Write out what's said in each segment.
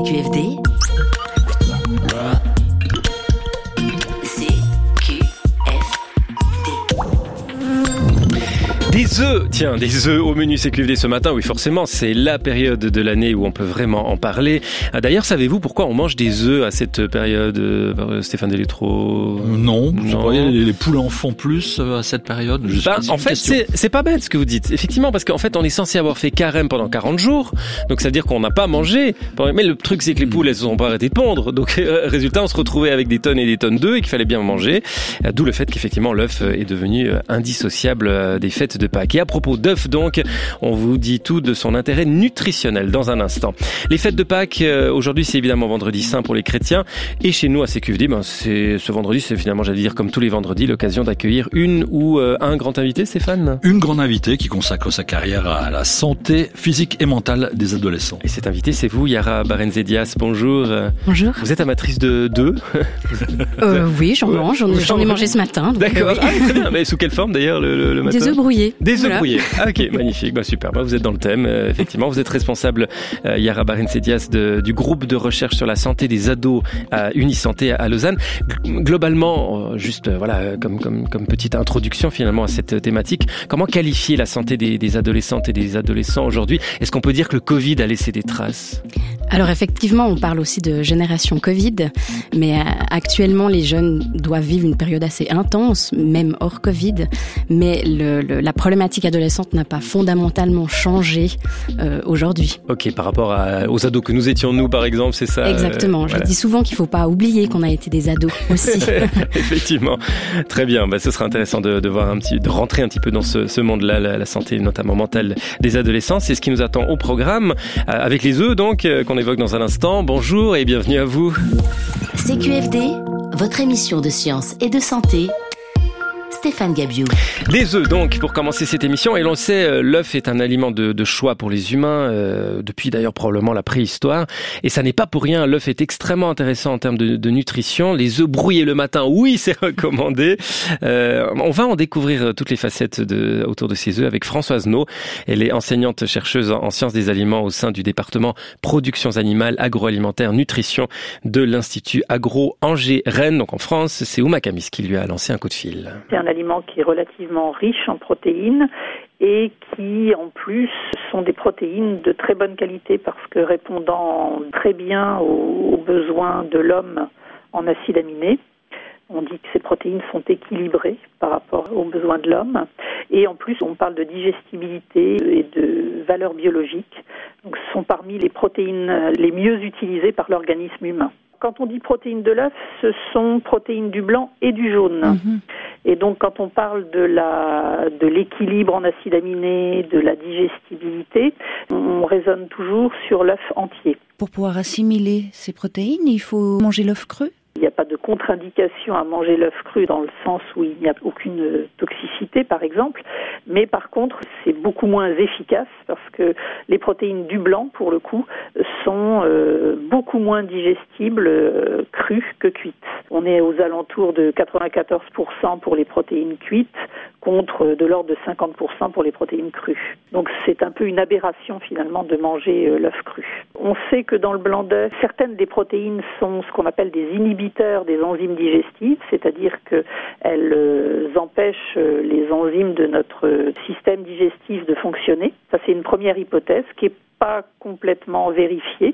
CQFD, Des œufs au menu CQFD ce matin. Oui, forcément, c'est la période de l'année où on peut vraiment en parler. D'ailleurs, savez-vous pourquoi on mange des œufs à cette période, Stéphane Delétro? Non. Vous croyez les poules en font plus à cette période? En fait, c'est pas bête ce que vous dites. Effectivement, parce qu'en fait, on est censé avoir fait carême pendant 40 jours. Donc, ça veut dire qu'on n'a pas mangé. Mais le truc, c'est que les poules, elles ne sont pas arrêtées de pondre. Donc, résultat, on se retrouvait avec des tonnes et des tonnes d'œufs et qu'il fallait bien manger. D'où le fait qu'effectivement, l'œuf est devenu indissociable des fêtes de Pâques. Et à propos d'œufs, donc, on vous dit tout de son intérêt nutritionnel dans un instant. Les fêtes de Pâques, aujourd'hui, c'est évidemment vendredi saint pour les chrétiens. Et chez nous, à CQFD, ce vendredi, c'est finalement, j'allais dire, comme tous les vendredis, l'occasion d'accueillir une ou un grand invité, Stéphane? Une grande invitée qui consacre sa carrière à la santé physique et mentale des adolescents. Et cet invité, c'est vous, Yara Barenzedias. Bonjour. Bonjour. Vous êtes amatrice d'œufs? Oui, j'en mange. J'en ai mangé ce matin. D'accord. Oui. Ah, très bien. Mais sous quelle forme, d'ailleurs, le matin? Des œufs brouillés. Des œufs brouillés. Ah, ok, magnifique. Super. Vous êtes dans le thème. Effectivement, vous êtes responsable, Yara Barenzedias, du groupe de recherche sur la santé des ados à Unisanté à Lausanne. Globalement, juste comme petite introduction finalement à cette thématique, comment qualifier la santé des adolescentes et des adolescents aujourd'hui? Est-ce qu'on peut dire que le Covid a laissé des traces? Alors effectivement, on parle aussi de génération Covid, mais actuellement les jeunes doivent vivre une période assez intense, même hors Covid, mais la problématique adolescente n'a pas fondamentalement changé aujourd'hui. Ok, par rapport aux ados que nous étions nous par exemple, c'est ça? Exactement, je dis souvent qu'il ne faut pas oublier qu'on a été des ados aussi. Effectivement, très bien, ce sera intéressant de voir de rentrer un petit peu dans ce monde-là, la santé notamment mentale des adolescents, c'est ce qui nous attend au programme, avec les œufs donc, qu'on évoque dans un instant. Bonjour et bienvenue à vous. CQFD, votre émission de science et de santé. Stéphane Gabiou. Des œufs donc pour commencer cette émission, et l'on sait, l'œuf est un aliment de choix pour les humains depuis d'ailleurs probablement la préhistoire, et ça n'est pas pour rien. L'œuf est extrêmement intéressant en termes de nutrition. Les œufs brouillés le matin, oui, c'est recommandé. On va en découvrir toutes les facettes autour de ces œufs avec Françoise Naud. Elle est enseignante chercheuse en sciences des aliments au sein du département productions animales, agroalimentaire, nutrition de l'Institut Agro Angers-Rennes. Donc en France, c'est Ouma Kamis qui lui a lancé un coup de fil. C'est un aliment qui est relativement riche en protéines et qui, en plus, sont des protéines de très bonne qualité parce que répondant très bien aux besoins de l'homme en acides aminés. On dit que ces protéines sont équilibrées par rapport aux besoins de l'homme. Et en plus, on parle de digestibilité et de valeur biologique. Donc, ce sont parmi les protéines les mieux utilisées par l'organisme humain. Quand on dit protéines de l'œuf, ce sont protéines du blanc et du jaune. Mmh. Et donc, quand on parle de l'équilibre en acides aminés, de la digestibilité, on raisonne toujours sur l'œuf entier. Pour pouvoir assimiler ces protéines, il faut manger l'œuf cru ? Il n'y a pas de contre-indication à manger l'œuf cru dans le sens où il n'y a aucune toxicité, par exemple. Mais par contre, c'est beaucoup moins efficace parce que les protéines du blanc, pour le coup, sont beaucoup moins digestibles crues que cuites. On est aux alentours de 94% pour les protéines cuites contre de l'ordre de 50% pour les protéines crues. Donc c'est un peu une aberration finalement de manger l'œuf cru. On sait que dans le blanc d'œuf, certaines des protéines sont ce qu'on appelle des inhibiteurs des enzymes digestives, c'est-à-dire qu'elles empêchent les enzymes de notre système digestif de fonctionner. Ça, c'est une première hypothèse qui n'est pas complètement vérifiée.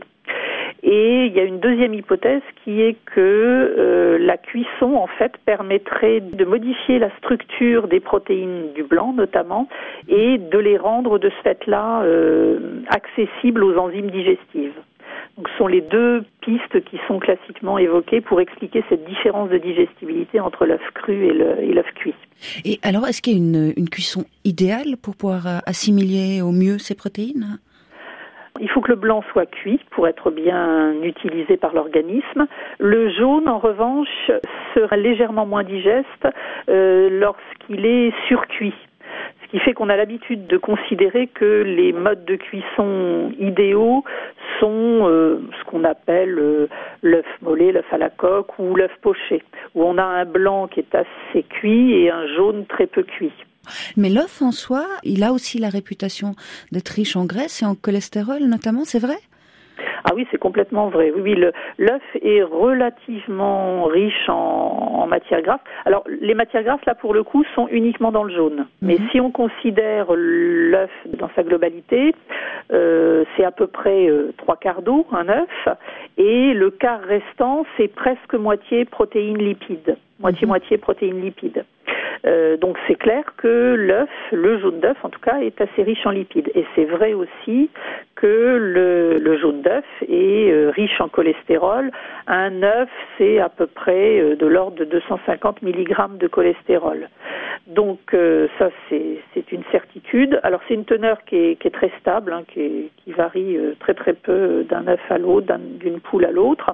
Et il y a une deuxième hypothèse qui est que la cuisson, en fait, permettrait de modifier la structure des protéines du blanc, notamment, et de les rendre, de ce fait-là, accessibles aux enzymes digestives. Donc, ce sont les deux pistes qui sont classiquement évoquées pour expliquer cette différence de digestibilité entre l'œuf cru et l'œuf cuit. Et alors, est-ce qu'il y a une cuisson idéale pour pouvoir assimiler au mieux ces protéines ? Il faut que le blanc soit cuit pour être bien utilisé par l'organisme. Le jaune, en revanche, sera légèrement moins digeste lorsqu'il est surcuit. Ce qui fait qu'on a l'habitude de considérer que les modes de cuisson idéaux sont ce qu'on appelle l'œuf mollet, l'œuf à la coque ou l'œuf poché, où on a un blanc qui est assez cuit et un jaune très peu cuit. Mais l'œuf en soi, il a aussi la réputation d'être riche en graisse et en cholestérol notamment, c'est vrai ? Ah oui, c'est complètement vrai. Oui, l'œuf est relativement riche en matières grasses. Alors, les matières grasses, là, pour le coup, sont uniquement dans le jaune. Mais si on considère l'œuf dans sa globalité, c'est à peu près 3/4 d'eau, un œuf, et le quart restant, c'est presque moitié protéines lipides. Moitié protéines lipides. Donc c'est clair que l'œuf, le jaune d'œuf en tout cas, est assez riche en lipides. Et c'est vrai aussi que le jaune d'œuf est riche en cholestérol. Un œuf, c'est à peu près de l'ordre de 250 mg de cholestérol. Donc ça, c'est une certitude. Alors c'est une teneur qui est très stable, hein, qui varie très très peu d'un œuf à l'autre, d'une poule à l'autre.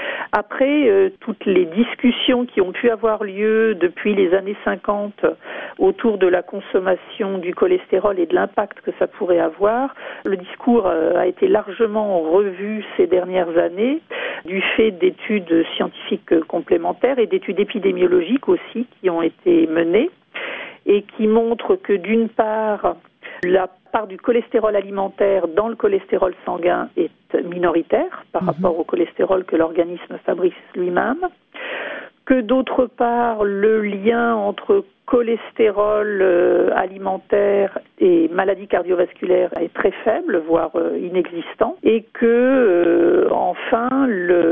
Après, toutes les discussions qui ont pu avoir lieu depuis les années 50 autour de la consommation du cholestérol et de l'impact que ça pourrait avoir, le discours a été largement revu ces dernières années du fait d'études scientifiques complémentaires et d'études épidémiologiques aussi qui ont été menées et qui montrent que d'une part, la part du cholestérol alimentaire dans le cholestérol sanguin est minoritaire par rapport au cholestérol que l'organisme fabrique lui-même, que d'autre part, le lien entre cholestérol alimentaire et maladie cardiovasculaire est très faible, voire inexistant, et que enfin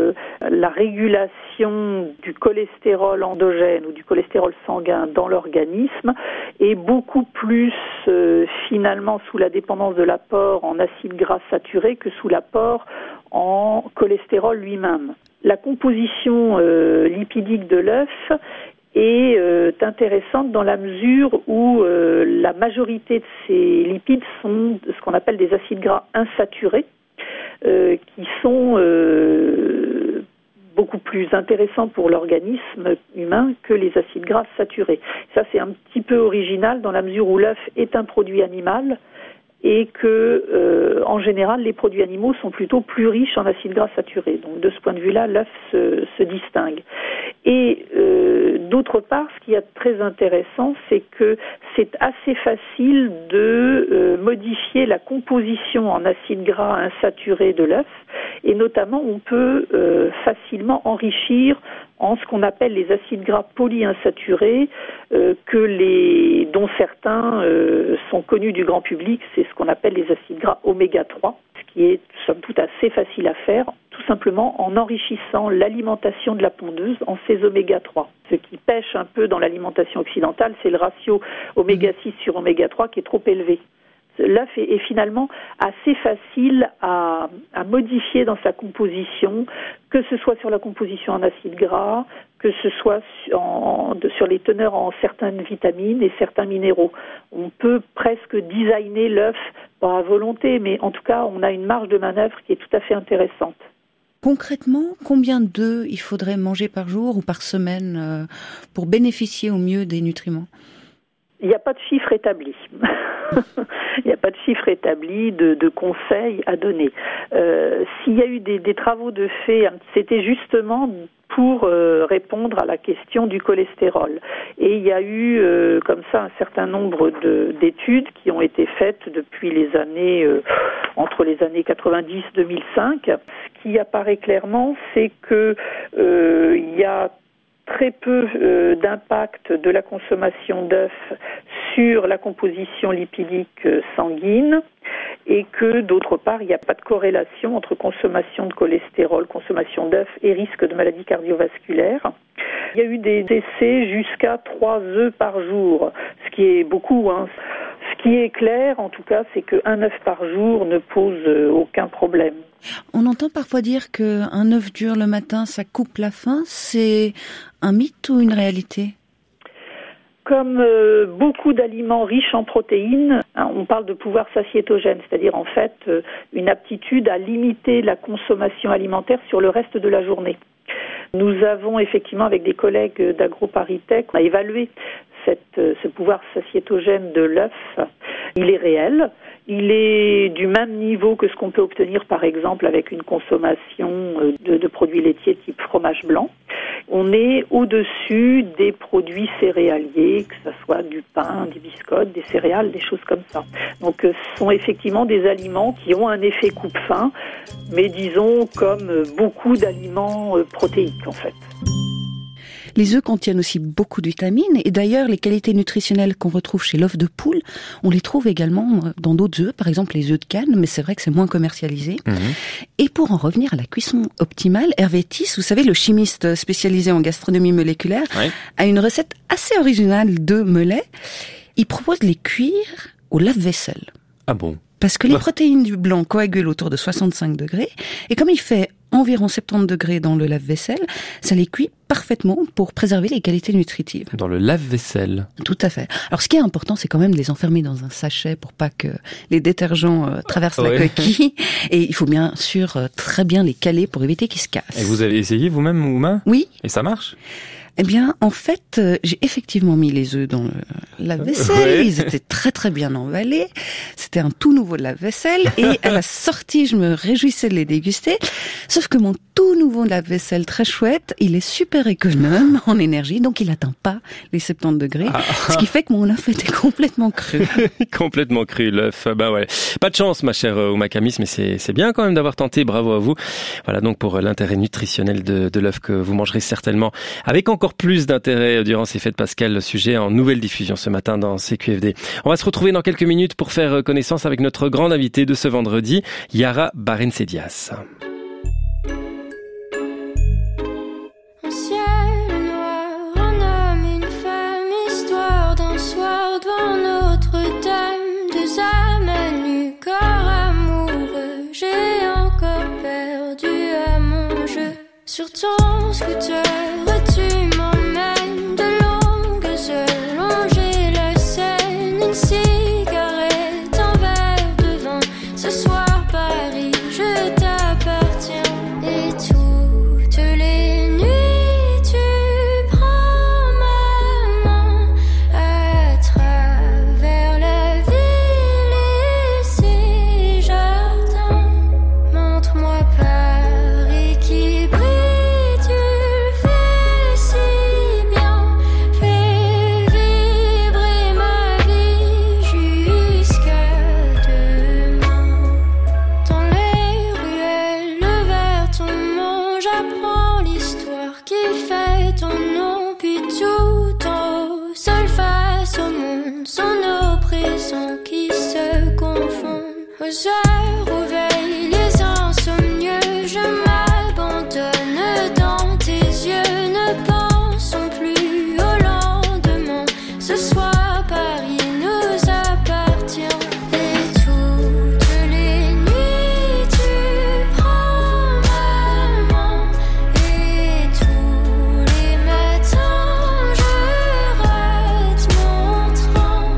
la régulation du cholestérol endogène ou du cholestérol sanguin dans l'organisme est beaucoup plus finalement sous la dépendance de l'apport en acides gras saturés que sous l'apport en cholestérol lui-même. La composition lipidique de l'œuf est intéressante dans la mesure où la majorité de ces lipides sont ce qu'on appelle des acides gras insaturés, qui sont beaucoup plus intéressants pour l'organisme humain que les acides gras saturés. Ça, c'est un petit peu original dans la mesure où l'œuf est un produit animal et que, en général, les produits animaux sont plutôt plus riches en acides gras saturés. Donc, de ce point de vue-là, l'œuf se distingue. Et d'autre part, ce qui est très intéressant, c'est que c'est assez facile de modifier la composition en acides gras insaturés de l'œuf, et notamment, on peut facilement enrichir en ce qu'on appelle les acides gras polyinsaturés, dont certains sont connus du grand public, c'est ce qu'on appelle les acides gras oméga 3, ce qui est somme toute assez facile à faire, tout simplement en enrichissant l'alimentation de la pondeuse en ces oméga 3. Ce qui pêche un peu dans l'alimentation occidentale, c'est le ratio oméga 6 sur oméga 3 qui est trop élevé. L'œuf est finalement assez facile à modifier dans sa composition, que ce soit sur la composition en acides gras, que ce soit sur les teneurs en certaines vitamines et certains minéraux. On peut presque designer l'œuf pas à volonté, mais en tout cas, on a une marge de manœuvre qui est tout à fait intéressante. Concrètement, combien d'œufs il faudrait manger par jour ou par semaine pour bénéficier au mieux des nutriments ? Il n'y a pas de chiffre établi. Il n'y a pas de chiffre établi de conseils à donner. S'il y a eu des travaux de fait, c'était justement pour répondre à la question du cholestérol. Et il y a eu comme ça un certain nombre d'études qui ont été faites depuis les années entre les années 90-2005. Ce qui apparaît clairement, c'est que il y a très peu d'impact de la consommation d'œufs sur la composition lipidique sanguine et que, d'autre part, il n'y a pas de corrélation entre consommation de cholestérol, consommation d'œufs et risque de maladie cardiovasculaire. Il y a eu des essais jusqu'à 3 œufs par jour, ce qui est beaucoup, hein. Ce qui est clair, en tout cas, c'est qu'un œuf par jour ne pose aucun problème. On entend parfois dire qu'un œuf dur le matin, ça coupe la faim. C'est un mythe ou une réalité ? Comme beaucoup d'aliments riches en protéines, on parle de pouvoir satiétogène, c'est-à-dire en fait une aptitude à limiter la consommation alimentaire sur le reste de la journée. Nous avons effectivement, avec des collègues d'AgroParisTech, on a évalué ce pouvoir satiétogène de l'œuf, il est réel. Il est du même niveau que ce qu'on peut obtenir, par exemple, avec une consommation de produits laitiers type fromage blanc. On est au-dessus des produits céréaliers, que ce soit du pain, des biscottes, des céréales, des choses comme ça. Donc, ce sont effectivement des aliments qui ont un effet coupe-faim, mais disons comme beaucoup d'aliments protéiques, en fait. Les œufs contiennent aussi beaucoup de vitamines et d'ailleurs les qualités nutritionnelles qu'on retrouve chez l'œuf de poule, on les trouve également dans d'autres œufs, par exemple les œufs de Cannes, mais c'est vrai que c'est moins commercialisé. Et pour en revenir à la cuisson optimale, Hervé Thys, vous savez, le chimiste spécialisé en gastronomie moléculaire, a une recette assez originale d'œufs Mellet. Il propose de les cuire au lave-vaisselle. Ah bon? Parce que les protéines du blanc coagulent autour de 65 degrés et comme il fait environ 70 degrés dans le lave-vaisselle, ça les cuit parfaitement pour préserver les qualités nutritives. Dans le lave-vaisselle? Tout à fait. Alors ce qui est important, c'est quand même de les enfermer dans un sachet pour pas que les détergents traversent la coquille. Et il faut bien sûr très bien les caler pour éviter qu'ils se cassent. Et vous avez essayé vous-même, Ouma? Oui. Et ça marche? Eh bien, en fait, j'ai effectivement mis les œufs dans le lave-vaisselle. Ils étaient très très bien emballés. C'était un tout nouveau lave-vaisselle. Et à la sortie, je me réjouissais de les déguster. Sauf que mon tout nouveau lave-vaisselle très chouette, il est super économe en énergie, donc il n'atteint pas les 70 degrés. Ce qui fait que mon œuf était complètement cru. Complètement cru, l'œuf. Bah ouais. Pas de chance, ma chère Ouma Camis, mais c'est bien quand même d'avoir tenté. Bravo à vous. Voilà donc pour l'intérêt nutritionnel de l'œuf que vous mangerez certainement avec encore plus d'intérêt durant ces fêtes pascales, sujet en nouvelle diffusion ce matin dans CQFD. On va se retrouver dans quelques minutes pour faire connaissance avec notre grande invitée de ce vendredi, Yara Barentsedias. Un ciel noir, un homme, une femme, histoire d'un soir devant Notre-Dame, deux âmes à nu, corps amoureux, j'ai encore perdu à mon jeu. Sur ton scooter, tu m'emmènes de longues heures, longer la Seine, une cigarette, un verre de vin. Ce soir, Paris, je t'appartiens. Et toutes les nuits, tu prends ma main à travers la ville et ses jardins. Montre-moi Paris qui brille. Qui se confondent aux heures où veillent les insomnieux. Je m'abandonne dans tes yeux. Ne pensons plus au lendemain. Ce soir, Paris nous appartient. Et toutes les nuits, tu prends ma main. Et tous les matins, je rate mon train.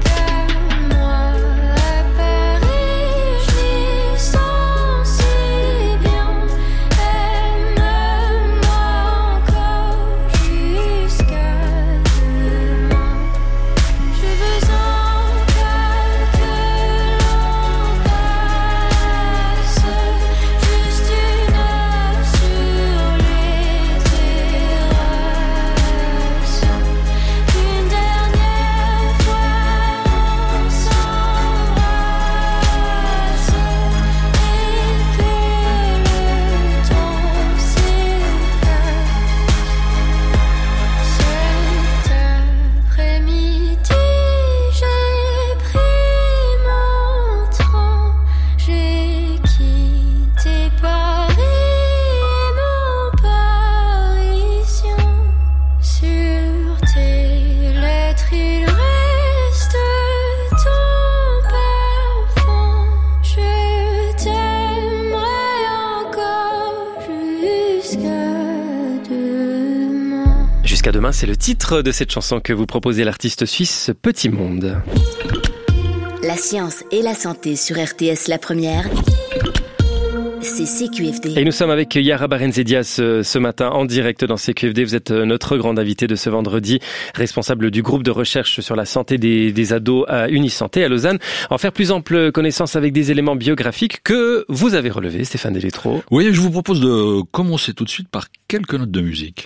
Jusqu'à demain, c'est le titre de cette chanson que vous proposez l'artiste suisse Petit Monde. La science et la santé sur RTS La Première. c'est CQFD. Et nous sommes avec Yara Barrenzedia ce matin en direct dans CQFD. Vous êtes notre grande invitée de ce vendredi, responsable du groupe de recherche sur la santé des ados à Unisanté à Lausanne. En faire plus ample connaissance avec des éléments biographiques que vous avez relevés, Stéphane Delétro. Oui, je vous propose de commencer tout de suite par quelques notes de musique.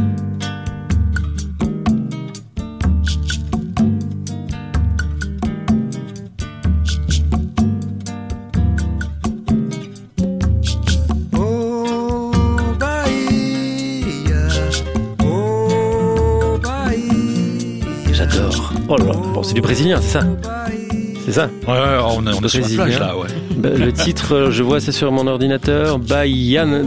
Oh là, bon, c'est du brésilien, c'est ça? C'est ça? Ouais, on est sur la plage là, ouais. Le titre, je vois ça sur mon ordinateur, Baianada.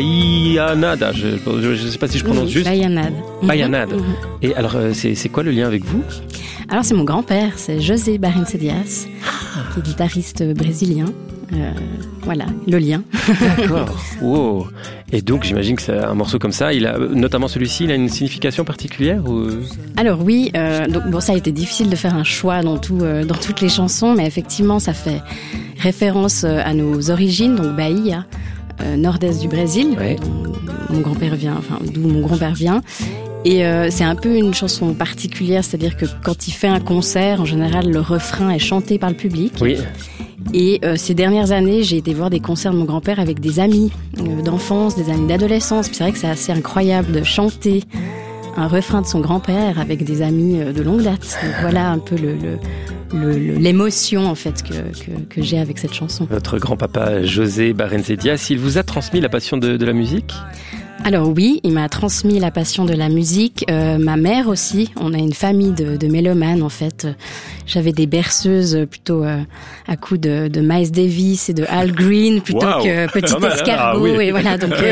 Je sais pas si je prononce juste. Baianada. Baianada. Et alors, c'est quoi le lien avec vous? Alors, c'est mon grand-père, c'est José Barrencedia, qui est guitariste brésilien. Voilà, le lien. D'accord. Wow. Et donc, j'imagine que c'est un morceau comme ça, notamment celui-ci, il a une signification particulière ou... Alors oui, donc bon, ça a été difficile de faire un choix dans toutes les chansons, mais effectivement, ça fait référence à nos origines, donc Bahia, nord-est du Brésil, ouais. D'où mon grand-père vient. Et c'est un peu une chanson particulière, c'est-à-dire que quand il fait un concert, en général, le refrain est chanté par le public. Oui. Et ces dernières années, j'ai été voir des concerts de mon grand-père avec des amis d'enfance, des amis d'adolescence. Puis c'est vrai que c'est assez incroyable de chanter un refrain de son grand-père avec des amis de longue date. Donc voilà un peu l'émotion en fait que j'ai avec cette chanson. Votre grand-papa José Barrenzedia, il vous a transmis la passion de la musique ? Alors oui, il m'a transmis la passion de la musique. Ma mère aussi. On a une famille de mélomanes en fait. J'avais des berceuses plutôt à coups de Miles Davis et de Al Green plutôt que Petit Escargot. Ah, oui. Et voilà, donc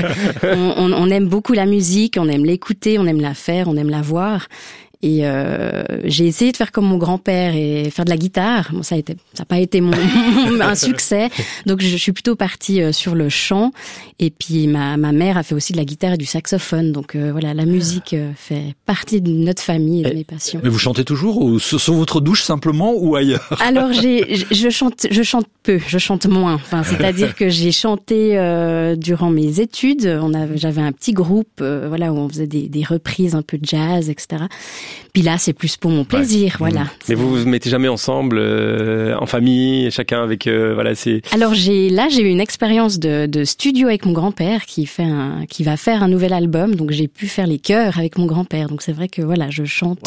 on aime beaucoup la musique, on aime l'écouter, on aime la faire, on aime la voir. Et j'ai essayé de faire comme mon grand-père et faire de la guitare. Bon, ça a pas été un succès. Donc je suis plutôt partie sur le chant. Et puis ma mère a fait aussi de la guitare et du saxophone. Donc voilà, la musique fait partie de notre famille et de mes passions. Mais vous chantez toujours ou sur votre douche simplement ou ailleurs? Alors je chante peu, je chante moins. Enfin, c'est-à-dire que j'ai chanté durant mes études. J'avais un petit groupe, voilà, où on faisait des reprises un peu de jazz, etc. Puis là, c'est plus pour mon plaisir, voilà. Mais vous mettez jamais ensemble, en famille, chacun avec, voilà, c'est... Alors j'ai eu une expérience de studio avec mon grand-père qui va faire un nouvel album, donc j'ai pu faire les chœurs avec mon grand-père. Donc c'est vrai que voilà, je chante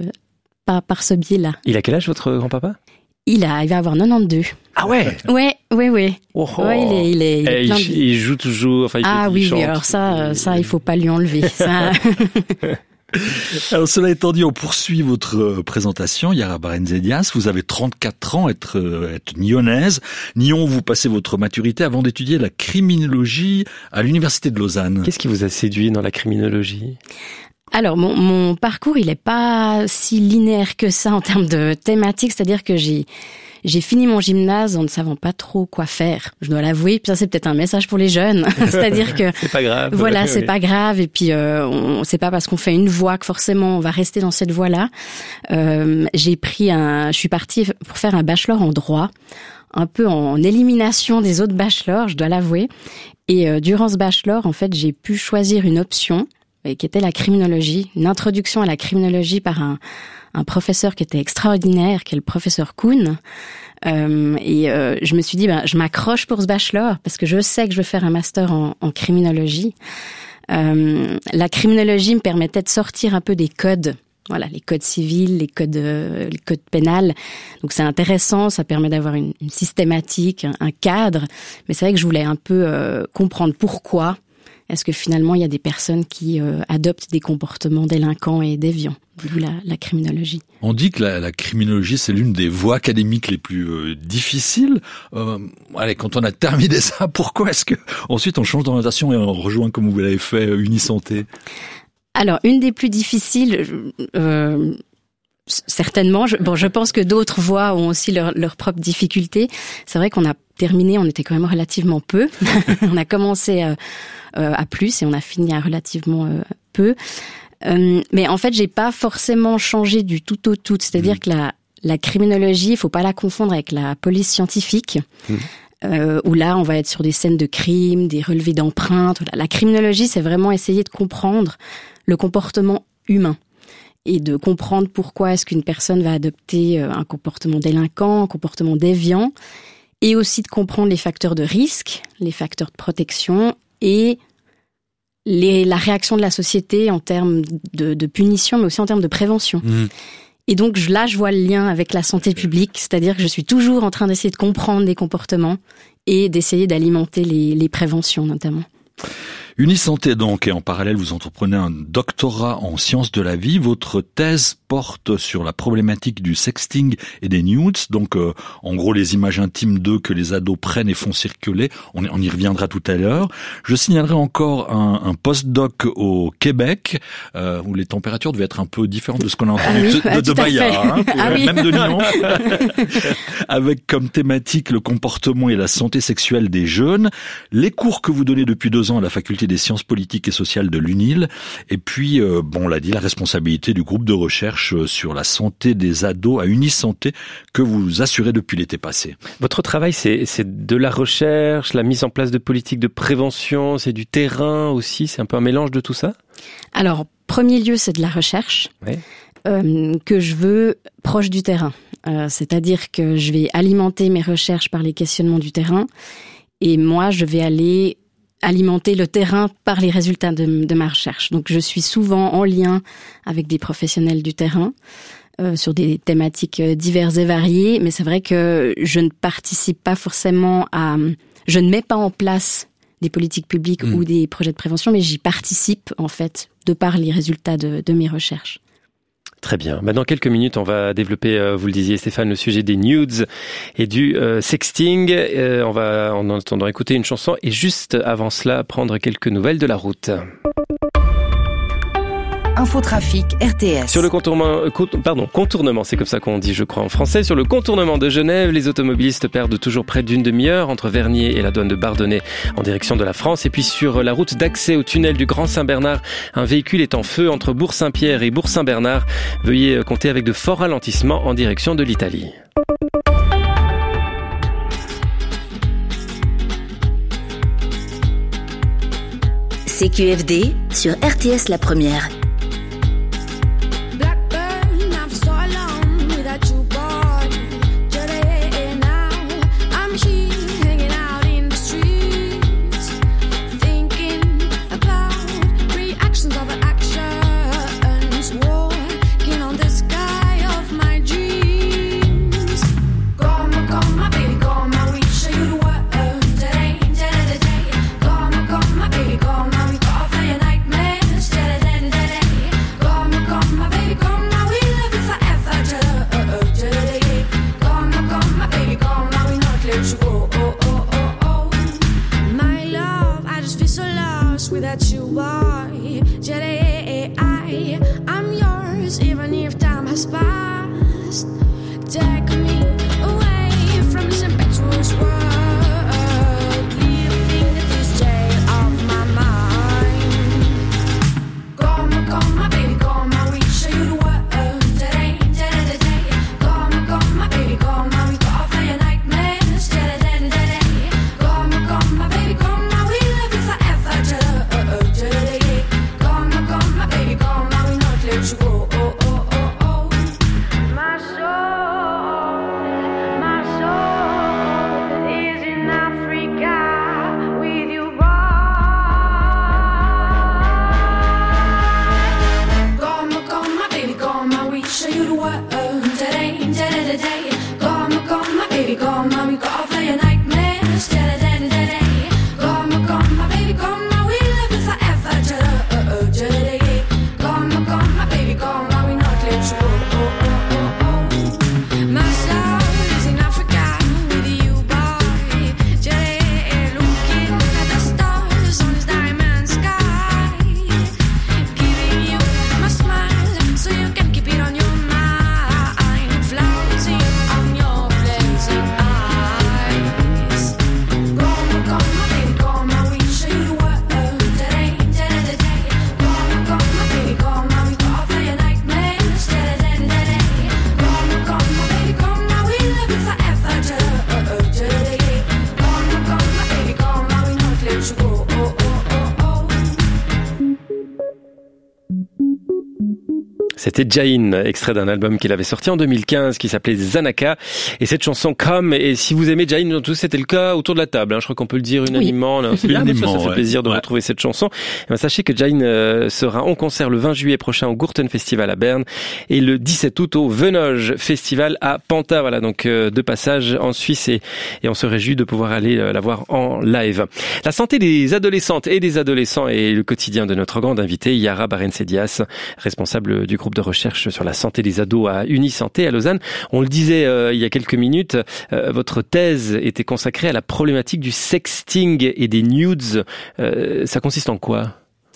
par ce biais-là. Il a quel âge votre grand-papa ? Il va avoir 92. Ah ouais. Ouais. Oh. Ouais, il joue toujours. Enfin, il chante. Oui. Alors ça, il faut pas lui enlever. Ça. Alors cela étant dit, on poursuit votre présentation. Yara Barrenzedia, vous avez 34 ans, être nyonnaise. Nyon, vous passez votre maturité avant d'étudier la criminologie à l'université de Lausanne. Qu'est-ce qui vous a séduit dans la criminologie ? Alors, mon parcours, il est pas si linéaire que ça en termes de thématique, c'est-à-dire que j'ai fini mon gymnase en ne savant pas trop quoi faire. Je dois l'avouer. Puis ça, c'est peut-être un message pour les jeunes. C'est-à-dire que c'est pas grave. Voilà, c'est pas grave. Et puis c'est pas parce qu'on fait une voie que forcément on va rester dans cette voie-là. Je suis partie pour faire un bachelor en droit, un peu en élimination des autres bachelors, je dois l'avouer. Et durant ce bachelor, en fait, j'ai pu choisir une option qui était la criminologie, une introduction à la criminologie par un professeur qui était extraordinaire, qui est le professeur Kuhn. Je me suis dit, je m'accroche pour ce bachelor parce que je sais que je vais faire un master en criminologie. La criminologie me permettait de sortir un peu des codes. Voilà, les codes civils, les codes pénals. Donc c'est intéressant, ça permet d'avoir une systématique, un cadre. Mais c'est vrai que je voulais un peu comprendre pourquoi est-ce que finalement il y a des personnes qui adoptent des comportements délinquants et déviants, d'où la criminologie. On dit que la criminologie c'est l'une des voies académiques les plus difficiles. Quand on a terminé ça, pourquoi est-ce que ensuite on change d'orientation et on rejoint comme vous l'avez fait Unisanté ? Alors une des plus difficiles. Certainement. Je pense que d'autres voies ont aussi leurs propres difficultés. C'est vrai qu'on a terminé, on était quand même relativement peu. On a commencé à plus et on a fini à relativement peu. Mais en fait, j'ai pas forcément changé du tout au tout. C'est-à-dire que la criminologie, il faut pas la confondre avec la police scientifique. où là, on va être sur des scènes de crime, des relevés d'empreintes. La criminologie, c'est vraiment essayer de comprendre le comportement humain et de comprendre pourquoi est-ce qu'une personne va adopter un comportement délinquant, un comportement déviant, et aussi de comprendre les facteurs de risque, les facteurs de protection et la réaction de la société en termes de punition, mais aussi en termes de prévention. Et donc là, je vois le lien avec la santé publique, c'est-à-dire que je suis toujours en train d'essayer de comprendre des comportements et d'essayer d'alimenter les préventions notamment. Unisanté donc, et en parallèle vous entreprenez un doctorat en sciences de la vie. Votre thèse porte sur la problématique du sexting et des nudes, donc en gros les images intimes d'eux que les ados prennent et font circuler. On y reviendra tout à l'heure. Je signalerai encore un post-doc au Québec où les températures devaient être un peu différentes de ce qu'on a entendu de Maya, même de Lyon, avec comme thématique le comportement et la santé sexuelle des jeunes. Les cours que vous donnez depuis 2 ans à la faculté des sciences politiques et sociales de l'UNIL, et puis, on l'a dit, la responsabilité du groupe de recherche sur la santé des ados à Unisanté que vous assurez depuis l'été passé. Votre travail, c'est de la recherche, la mise en place de politiques de prévention, c'est du terrain aussi, c'est un peu un mélange de tout ça ? Alors, premier lieu, c'est de la recherche que je veux proche du terrain. C'est-à-dire que je vais alimenter mes recherches par les questionnements du terrain, et moi, je vais aller alimenter le terrain par les résultats de ma recherche. Donc je suis souvent en lien avec des professionnels du terrain sur des thématiques diverses et variées, mais c'est vrai que je ne participe pas forcément je ne mets pas en place des politiques publiques ou des projets de prévention, mais j'y participe en fait de par les résultats de mes recherches. Très bien. Dans quelques minutes, on va développer, vous le disiez Stéphane, le sujet des nudes et du sexting. On va en attendant écouter une chanson et juste avant cela, prendre quelques nouvelles de la route. Infotrafic RTS. Sur le contournement, c'est comme ça qu'on dit, je crois, en français. Sur le contournement de Genève, les automobilistes perdent toujours près d'une demi-heure entre Vernier et la douane de Bardonnay en direction de la France. Et puis sur la route d'accès au tunnel du Grand Saint-Bernard, un véhicule est en feu entre Bourg-Saint-Pierre et Bourg-Saint-Bernard. Veuillez compter avec de forts ralentissements en direction de l'Italie. CQFD sur RTS La Première. C'était Jain, extrait d'un album qu'il avait sorti en 2015 qui s'appelait Zanaka. Et cette chanson Come, et si vous aimez Jain, tout c'était le cas autour de la table. Je crois qu'on peut le dire unanimement. Oui. C'est bien, ça fait plaisir de retrouver cette chanson. Et sachez que Jain sera en concert le 20 juillet prochain au Gurten Festival à Berne et le 17 août au Venoge Festival à Panta. Voilà, donc de passage en Suisse et on se réjouit de pouvoir aller la voir en live. La santé des adolescentes et des adolescents est le quotidien de notre grande invitée, Yara Barentsedias, responsable du groupe de recherche sur la santé des ados à Unisanté à Lausanne. On le disait il y a quelques minutes, votre thèse était consacrée à la problématique du sexting et des nudes. Ça consiste en quoi ?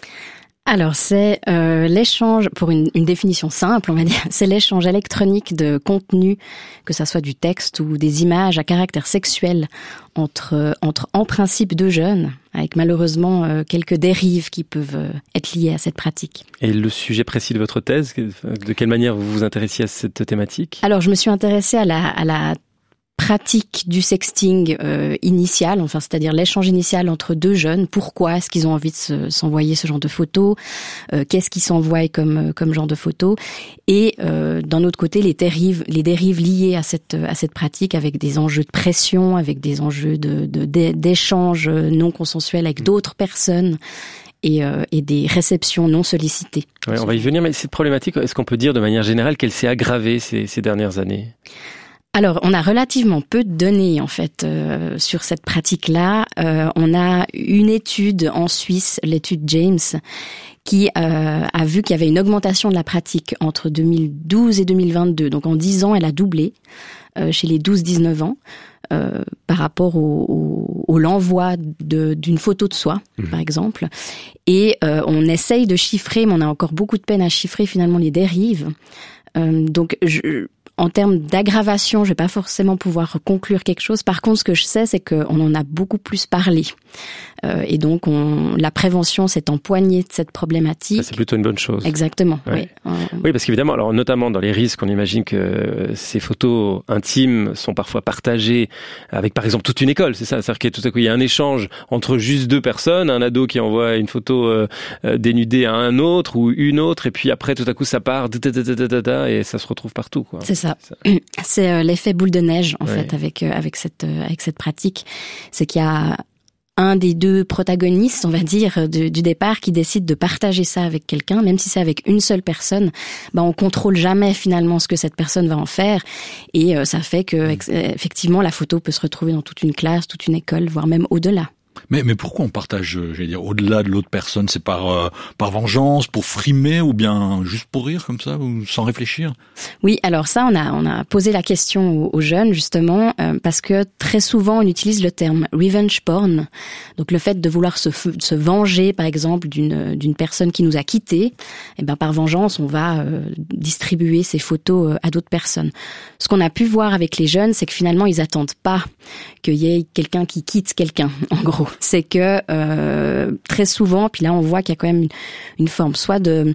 Alors c'est l'échange, pour une définition simple, on va dire, c'est l'échange électronique de contenu, que ça soit du texte ou des images à caractère sexuel entre en principe deux jeunes, avec malheureusement quelques dérives qui peuvent être liées à cette pratique. Et le sujet précis de votre thèse, de quelle manière vous vous intéressiez à cette thématique ? Alors je me suis intéressée à la pratique du sexting initial, enfin c'est-à-dire l'échange initial entre deux jeunes. Pourquoi est-ce qu'ils ont envie de s'envoyer ce genre de photos ? Qu'est-ce qu'ils s'envoient comme genre de photos ? Et d'un autre côté, les dérives liées à cette pratique, avec des enjeux de pression, avec des enjeux d'échange non consensuels avec d'autres personnes. Et des réceptions non sollicitées. Ouais, on va y venir, mais cette problématique, est-ce qu'on peut dire de manière générale qu'elle s'est aggravée ces dernières années ? Alors, on a relativement peu de données en fait sur cette pratique-là. On a une étude en Suisse, l'étude James, qui a vu qu'il y avait une augmentation de la pratique entre 2012 et 2022. Donc en 10 ans, elle a doublé chez les 12-19 ans par rapport au l'envoi d'une photo de soi, par exemple. Et on essaye de chiffrer, mais on a encore beaucoup de peine à chiffrer finalement les dérives. Donc en termes d'aggravation, je vais pas forcément pouvoir conclure quelque chose. Par contre, ce que je sais, c'est qu'on en a beaucoup plus parlé. Et donc, la prévention s'est empoignée de cette problématique. Ça, c'est plutôt une bonne chose. Exactement, ouais. Oui, parce qu'évidemment, alors notamment dans les risques, on imagine que ces photos intimes sont parfois partagées avec, par exemple, toute une école, c'est ça. C'est-à-dire que tout à coup, il y a un échange entre juste deux personnes, un ado qui envoie une photo dénudée à un autre ou une autre, et puis après, tout à coup, ça part, et ça se retrouve partout, quoi. C'est ça. C'est l'effet boule de neige, en fait, avec cette pratique. C'est qu'il y a un des deux protagonistes, on va dire, du départ, qui décide de partager ça avec quelqu'un, même si c'est avec une seule personne, on contrôle jamais finalement ce que cette personne va en faire, et ça fait que effectivement la photo peut se retrouver dans toute une classe, toute une école, voire même au-delà. Mais pourquoi on partage, j'allais dire, au-delà de l'autre personne? C'est par vengeance, pour frimer, ou bien juste pour rire comme ça, ou sans réfléchir? Oui, alors ça, on a posé la question aux jeunes justement, parce que très souvent on utilise le terme revenge porn, donc le fait de vouloir se venger, par exemple, d'une personne qui nous a quittés. Et par vengeance, on va distribuer ces photos à d'autres personnes. Ce qu'on a pu voir avec les jeunes, c'est que finalement ils attendent pas qu'il y ait quelqu'un qui quitte quelqu'un, en gros. C'est que très souvent, puis là on voit qu'il y a quand même une forme soit de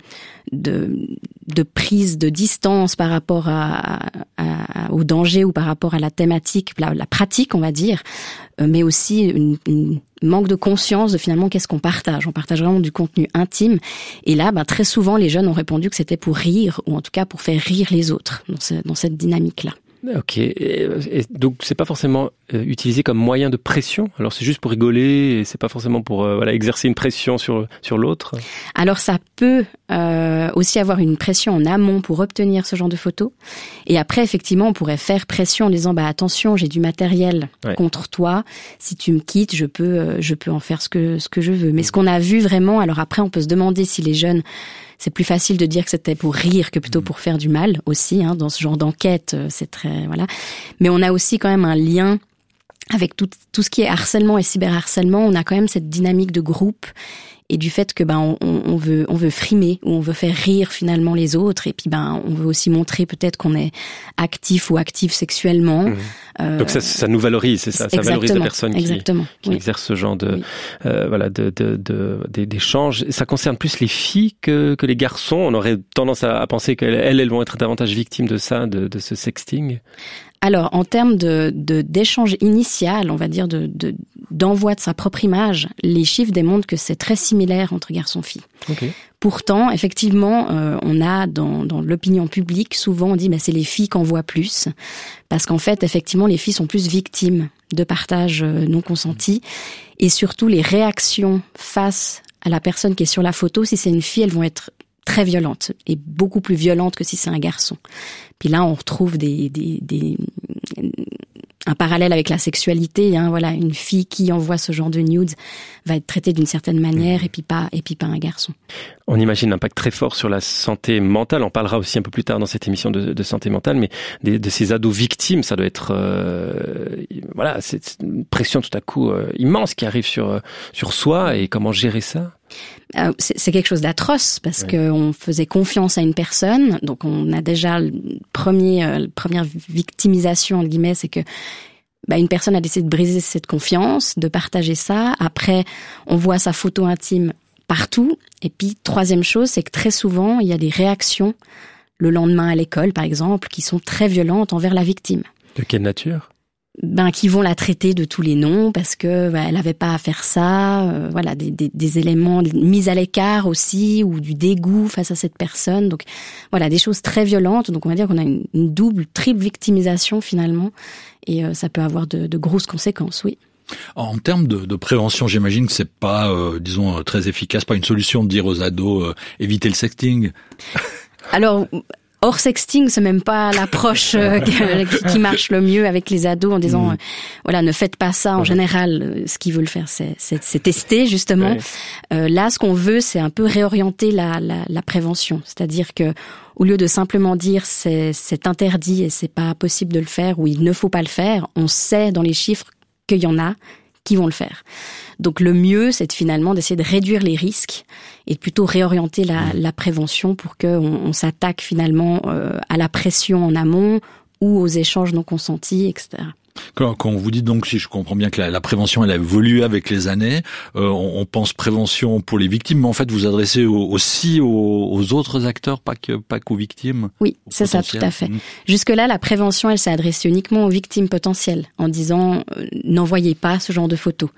prise de distance par rapport au danger ou par rapport à la thématique, la pratique, on va dire, mais aussi une manque de conscience de finalement qu'est-ce qu'on partage. On partage vraiment du contenu intime. Et là, très souvent, les jeunes ont répondu que c'était pour rire, ou en tout cas pour faire rire les autres dans cette dynamique-là. Ok, et donc c'est pas forcément utilisé comme moyen de pression. Alors c'est juste pour rigoler, et c'est pas forcément pour exercer une pression sur l'autre. Alors ça peut aussi avoir une pression en amont pour obtenir ce genre de photos. Et après effectivement on pourrait faire pression en disant attention, j'ai du matériel contre toi. Si tu me quittes, je peux en faire ce que je veux. Mais ce qu'on a vu vraiment, alors après on peut se demander si les jeunes, c'est plus facile de dire que c'était pour rire que plutôt pour faire du mal aussi, dans ce genre d'enquête, c'est très, voilà. Mais on a aussi quand même un lien avec tout ce qui est harcèlement et cyberharcèlement. On a quand même cette dynamique de groupe et du fait que on veut frimer, ou on veut faire rire finalement les autres, et puis on veut aussi montrer peut-être qu'on est actif ou active sexuellement. Donc ça nous valorise, c'est ça, ça valorise la personne qui exerce ce genre d'échange. Ça concerne plus les filles que les garçons. On aurait tendance à penser qu'elles vont être davantage victimes de ça, de ce sexting. Alors, en termes d'échange initial, on va dire d'envoi de sa propre image, les chiffres démontrent que c'est très similaire entre garçons-filles. Okay. Pourtant, effectivement, on a dans l'opinion publique, souvent on dit c'est les filles qui envoient plus, parce qu'en fait, effectivement, les filles sont plus victimes de partage non consenti, et surtout les réactions face à la personne qui est sur la photo, si c'est une fille, elles vont être très violentes, et beaucoup plus violentes que si c'est un garçon. Puis là, on retrouve un parallèle avec la sexualité, voilà, une fille qui envoie ce genre de nudes va être traitée d'une certaine manière et puis pas un garçon. On imagine l'impact très fort sur la santé mentale. On parlera aussi un peu plus tard dans cette émission de santé mentale, mais de ces ados victimes, ça doit être voilà, c'est une pression tout à coup immense qui arrive sur soi, et comment gérer ça? C'est quelque chose d'atroce parce que on faisait confiance à une personne, donc on a déjà première victimisation entre guillemets, c'est que une personne a décidé de briser cette confiance, de partager ça. Après, on voit sa photo intime partout. Et puis, troisième chose, c'est que très souvent, il y a des réactions le lendemain à l'école, par exemple, qui sont très violentes envers la victime. De quelle nature ? Qui vont la traiter de tous les noms parce que elle n'avait pas à faire ça, voilà, des éléments de mise à l'écart aussi, ou du dégoût face à cette personne. Donc voilà, des choses très violentes. Donc on va dire qu'on a une triple victimisation finalement, et ça peut avoir de grosses conséquences, oui. En termes de prévention, j'imagine que c'est pas, disons, très efficace, pas une solution de dire aux ados évitez le sexting. Alors, hors sexting, c'est même pas l'approche qui marche le mieux avec les ados, en disant voilà, ne faites pas ça. En général, ce qu'ils veulent faire, c'est tester justement. Là, ce qu'on veut, c'est un peu réorienter la prévention, c'est-à-dire que au lieu de simplement dire c'est interdit et c'est pas possible de le faire, ou il ne faut pas le faire, on sait dans les chiffres qu'il y en a qui vont le faire. Donc le mieux, c'est finalement d'essayer de réduire les risques et de plutôt réorienter la prévention pour qu'on s'attaque finalement à la pression en amont ou aux échanges non consentis, etc. Quand vous dites donc, si je comprends bien, que la prévention elle a évolué avec les années, on pense prévention pour les victimes, mais en fait vous adressez aussi aux autres acteurs, pas qu'aux victimes. Oui, c'est ça, tout à fait. Jusque-là, la prévention, elle s'est adressée uniquement aux victimes potentielles, en disant n'envoyez pas ce genre de photos.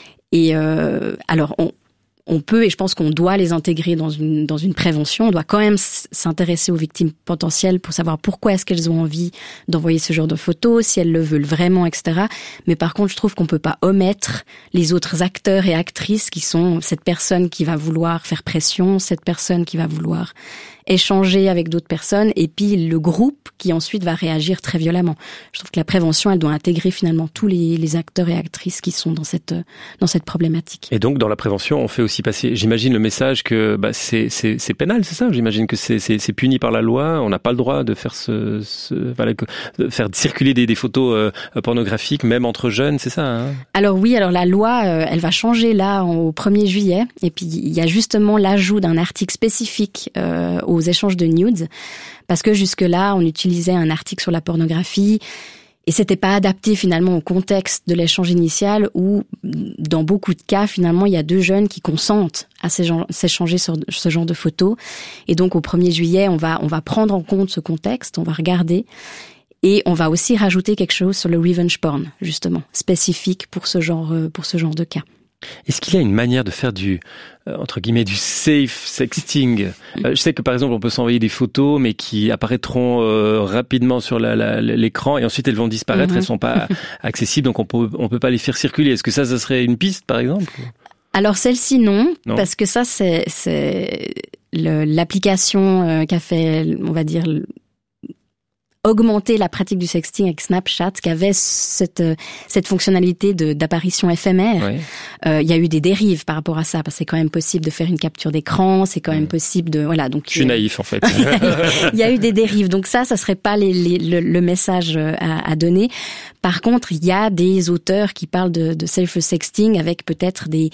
Et alors on peut, et je pense qu'on doit les intégrer dans une prévention. On doit quand même s'intéresser aux victimes potentielles pour savoir pourquoi est-ce qu'elles ont envie d'envoyer ce genre de photos, si elles le veulent vraiment, etc. Mais par contre, je trouve qu'on peut pas omettre les autres acteurs et actrices qui sont cette personne qui va vouloir faire pression, cette personne qui va vouloir échanger avec d'autres personnes, et puis le groupe qui ensuite va réagir très violemment. Je trouve que la prévention, elle doit intégrer finalement tous les acteurs et actrices qui sont dans cette problématique. Et donc, dans la prévention, on fait aussi passer, j'imagine, le message que c'est pénal, c'est ça ? J'imagine que c'est puni par la loi. On n'a pas le droit de faire de faire circuler des photos pornographiques, même entre jeunes, c'est ça, hein ? Alors oui, la loi, elle va changer là au 1er juillet. Et puis, il y a justement l'ajout d'un article spécifique aux échanges de nudes, parce que jusque-là, on utilisait un article sur la pornographie et c'était pas adapté finalement au contexte de l'échange initial, où dans beaucoup de cas, finalement, il y a deux jeunes qui consentent à s'échanger sur ce genre de photos. Et donc, au 1er juillet, on va prendre en compte ce contexte, on va regarder. Et on va aussi rajouter quelque chose sur le revenge porn, justement, spécifique pour ce genre de cas. Est-ce qu'il y a une manière de faire du safe sexting ? Je sais que par exemple on peut s'envoyer des photos mais qui apparaîtront rapidement sur l'écran et ensuite elles vont disparaître, elles sont pas accessibles, donc on peut pas les faire circuler. Est-ce que ça serait une piste par exemple ? Alors celle-ci non, parce que ça c'est l'application qui a fait, on va dire, augmenter la pratique du sexting avec Snapchat, qui avait cette fonctionnalité d'apparition éphémère. Il y a eu des dérives par rapport à ça, parce que c'est quand même possible de faire une capture d'écran, c'est quand même possible de, voilà, donc. Je suis naïf, en fait. Il y a eu des dérives. Donc ça serait pas le message à donner. Par contre, il y a des auteurs qui parlent de safe sexting avec peut-être des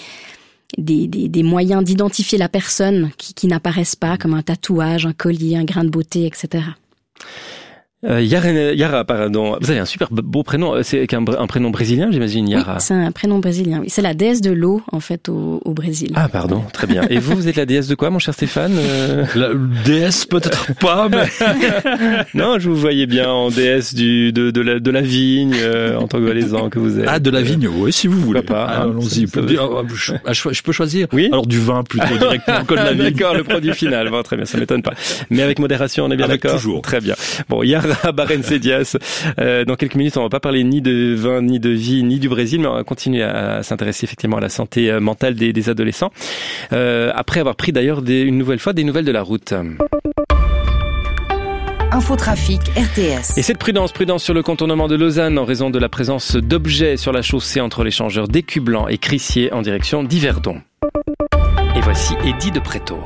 moyens d'identifier la personne qui n'apparaissent pas, comme un tatouage, un collier, un grain de beauté, etc. Yara, pardon. Vous avez un super beau prénom. C'est un prénom brésilien, j'imagine, Yara. Oui, c'est un prénom brésilien. Oui, c'est la déesse de l'eau, en fait, au Brésil. Ah, pardon. Très bien. Et vous êtes la déesse de quoi, mon cher Stéphane? La déesse, peut-être pas, mais... Non, je vous voyais bien en déesse de la vigne, en tant que valaisan que vous êtes. Ah, de la vigne, oui, si vous voulez. Pas, hein, allons-y. Je peux choisir? Oui. Alors, du vin, plutôt, directement, que de la vigne. D'accord, le produit final. Bon, très bien, ça m'étonne pas. Mais avec modération, on est bien avec d'accord? Toujours. Très bien. Bon, Yara Barense-Dias. Dans quelques minutes, on va pas parler ni de vin, ni de vie, ni du Brésil, mais on va continuer à s'intéresser effectivement à la santé mentale des adolescents. Après avoir pris d'ailleurs une nouvelle fois des nouvelles de la route. Infotrafic RTS. Et cette prudence sur le contournement de Lausanne en raison de la présence d'objets sur la chaussée entre l'échangeur d'Écublanc et Crissier en direction d'Yverdon. Et voici Eddie de Préto.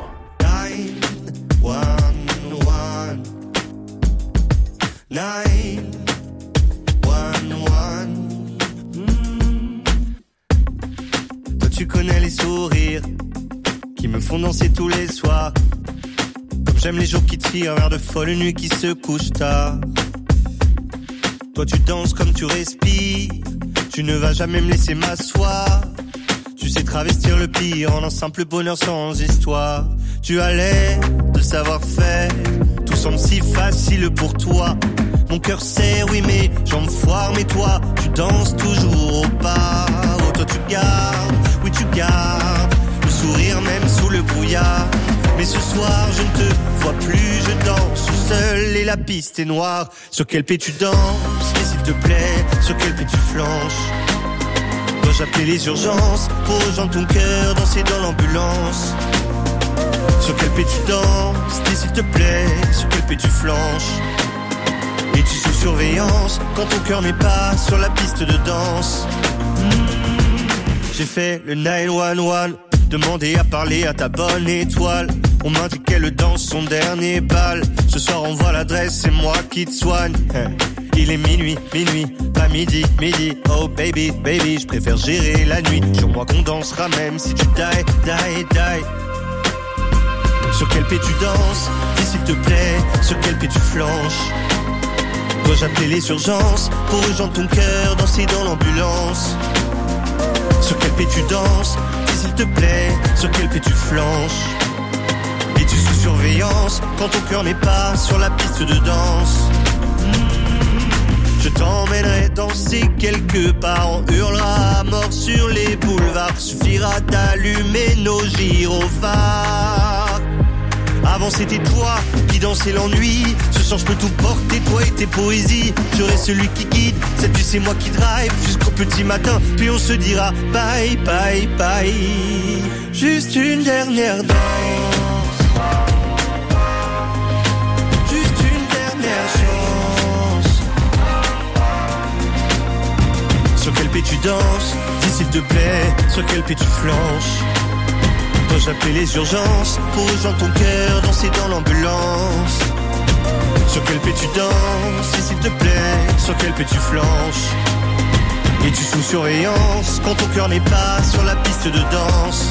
911. Toi tu connais les sourires qui me font danser tous les soirs. Comme j'aime les jours qui tirent vers de folles nuits qui se couchent tard. Toi tu danses comme tu respires, tu ne vas jamais me laisser m'asseoir. Tu sais travestir le pire en un simple bonheur sans histoire. Tu as l'air de savoir faire, tout semble si facile pour toi. Mon cœur serre, oui mais jambes foire, mais toi tu danses toujours au pas. Oh toi tu gardes, oui tu gardes le sourire même sous le brouillard. Mais ce soir je ne te vois plus, je danse seul et la piste est noire. Sur quel pied tu danses, et s'il te plaît, sur quel pied tu flanches? Dois-je appeler les urgences pour rejoindre ton cœur, danser dans l'ambulance? Sur quel pied tu danses, et s'il te plaît, sur quel pied tu flanches? Es-tu sous surveillance quand ton cœur n'est pas sur la piste de danse? J'ai fait le 911, demandé à parler à ta bonne étoile. On m'a dit qu'elle danse son dernier bal. Ce soir on voit l'adresse, c'est moi qui te soigne. Il est minuit, pas midi. Oh baby, je préfère gérer la nuit. Jure-moi qu'on dansera même si tu die. Sur quel pied tu danses, dis s'il te plaît, sur quel pied tu flanches? Dois-je appeler les urgences pour rejoindre ton cœur, danser dans l'ambulance? Sur quel pied tu danses, dis s'il te plaît, sur quel pied tu flanches? Es-tu sous surveillance quand ton cœur n'est pas sur la piste de danse? Je t'emmènerai danser quelque part, on hurlera à mort sur les boulevards. Suffira d'allumer nos gyrophares. Avant c'était toi qui dansais l'ennui. Ce soir je peux tout porter, toi et tes poésies. J'aurai celui qui guide, cette nuit c'est moi qui drive jusqu'au petit matin, puis on se dira bye. Juste une dernière danse, juste une dernière chance. Sur quel pied tu danses, dis s'il te plaît, sur quel pied tu flanches? Dois-je appeler les urgences pour rejoindre ton cœur, danser dans l'ambulance? Sur quel pied tu danses, et s'il te plaît, sur quel pied tu flanches? Es-tu sous surveillance quand ton cœur n'est pas sur la piste de danse?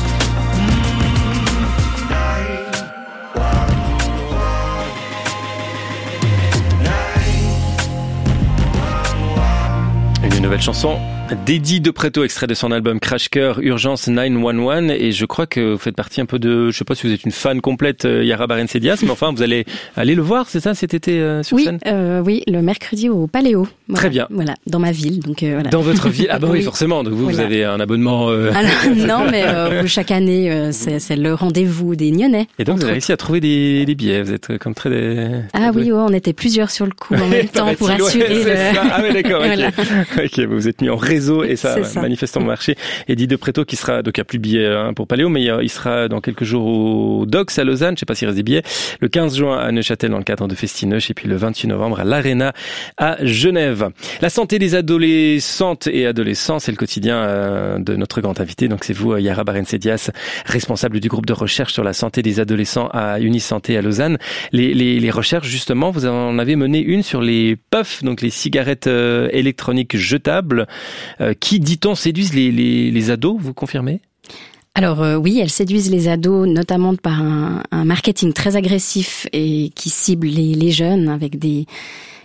Une nouvelle chanson d'Eddie de Préto, extrait de son album Crash Cœur, Urgence 911, et je crois que vous faites partie un peu de, je sais pas si vous êtes une fan complète Yara Barense-Dias, mais enfin vous allez aller le voir, c'est ça, cet été sur scène? Oui, le mercredi au Paléo. Voilà, très bien. Voilà, dans ma ville, donc voilà. Dans votre ville? Ah bah oui, forcément. Donc vous avez un abonnement. Alors, non, mais chaque année, c'est le rendez-vous des Nyonnais. Et donc vous avez réussi à trouver des billets. Vous êtes comme très. Ah oui, on était plusieurs sur le coup en même temps pour assurer le. Ah oui, d'accord. Voilà. Ok, vous vous êtes mis en réseau et ça a manifestement marché. Eddie de Préto qui sera, donc il n'y a plus de billets pour Paléo, mais il sera dans quelques jours au Dox à Lausanne. Je sais pas s'il reste des billets. Le 15 juin à Neuchâtel dans le cadre de Festinoche et puis le 28 novembre à l'Arena à Genève. La santé des adolescentes et adolescents, c'est le quotidien de notre grand invité. Donc c'est vous, Yara Barense-Dias, responsable du groupe de recherche sur la santé des adolescents à Unisanté à Lausanne. Les recherches, justement, vous en avez mené une sur les puffs, donc les cigarettes électroniques jetables, qui, dit-on, séduisent les ados, vous confirmez ? Alors oui, elles séduisent les ados, notamment par un marketing très agressif et qui cible les jeunes avec des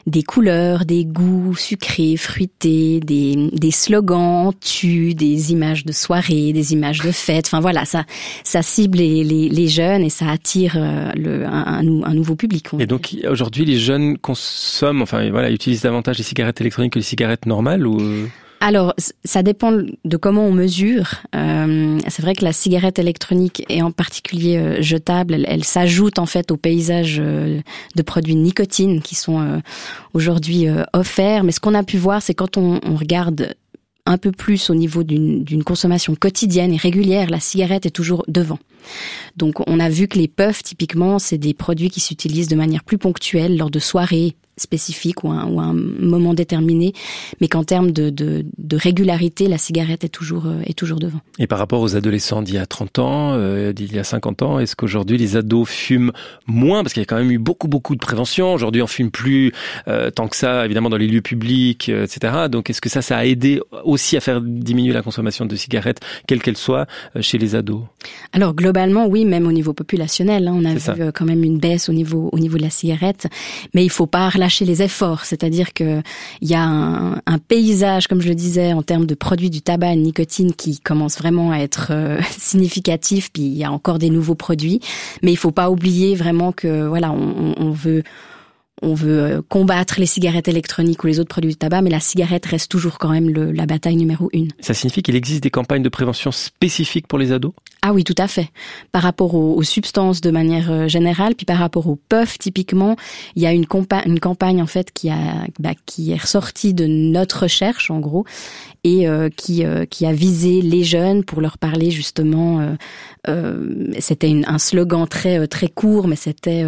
des couleurs, des goûts sucrés, fruités, des slogans, des images de soirée, des images de fête. Enfin voilà, ça cible les jeunes et ça attire un nouveau public. Et donc aujourd'hui, les jeunes consomment, utilisent davantage les cigarettes électroniques que les cigarettes normales ou... Alors, ça dépend de comment on mesure. C'est vrai que la cigarette électronique et en particulier jetable, elle s'ajoute en fait au paysage de produits nicotine qui sont aujourd'hui offerts. Mais ce qu'on a pu voir, c'est quand on regarde un peu plus au niveau d'une consommation quotidienne et régulière, la cigarette est toujours devant. Donc on a vu que les puffs, typiquement, c'est des produits qui s'utilisent de manière plus ponctuelle lors de soirées spécifiques ou un moment déterminé, mais qu'en termes de régularité, la cigarette est toujours devant. Et par rapport aux adolescents d'il y a 30 ans, d'il y a 50 ans, est-ce qu'aujourd'hui les ados fument moins? Parce qu'il y a quand même eu beaucoup de prévention. Aujourd'hui, on fume plus tant que ça, évidemment, dans les lieux publics, etc. Donc, est-ce que ça a aidé aussi à faire diminuer la consommation de cigarettes, quelle qu'elle soit, chez les ados? Alors, globalement, oui, même au niveau populationnel, on a vu quand même une baisse au niveau de la cigarette, mais il faut pas relâcher les efforts, c'est-à-dire que il y a un paysage, comme je le disais, en termes de produits du tabac et de nicotine qui commence vraiment à être significatif, puis il y a encore des nouveaux produits, mais il faut pas oublier vraiment que voilà, on veut combattre les cigarettes électroniques ou les autres produits du tabac, mais la cigarette reste toujours quand même la bataille numéro 1. Ça signifie qu'il existe des campagnes de prévention spécifiques pour les ados? Ah oui, tout à fait. Par rapport aux substances de manière générale, puis par rapport aux puffs, typiquement, il y a une campagne en fait qui est ressortie de notre recherche en gros et qui a visé les jeunes pour leur parler justement. C'était un slogan très court, mais c'était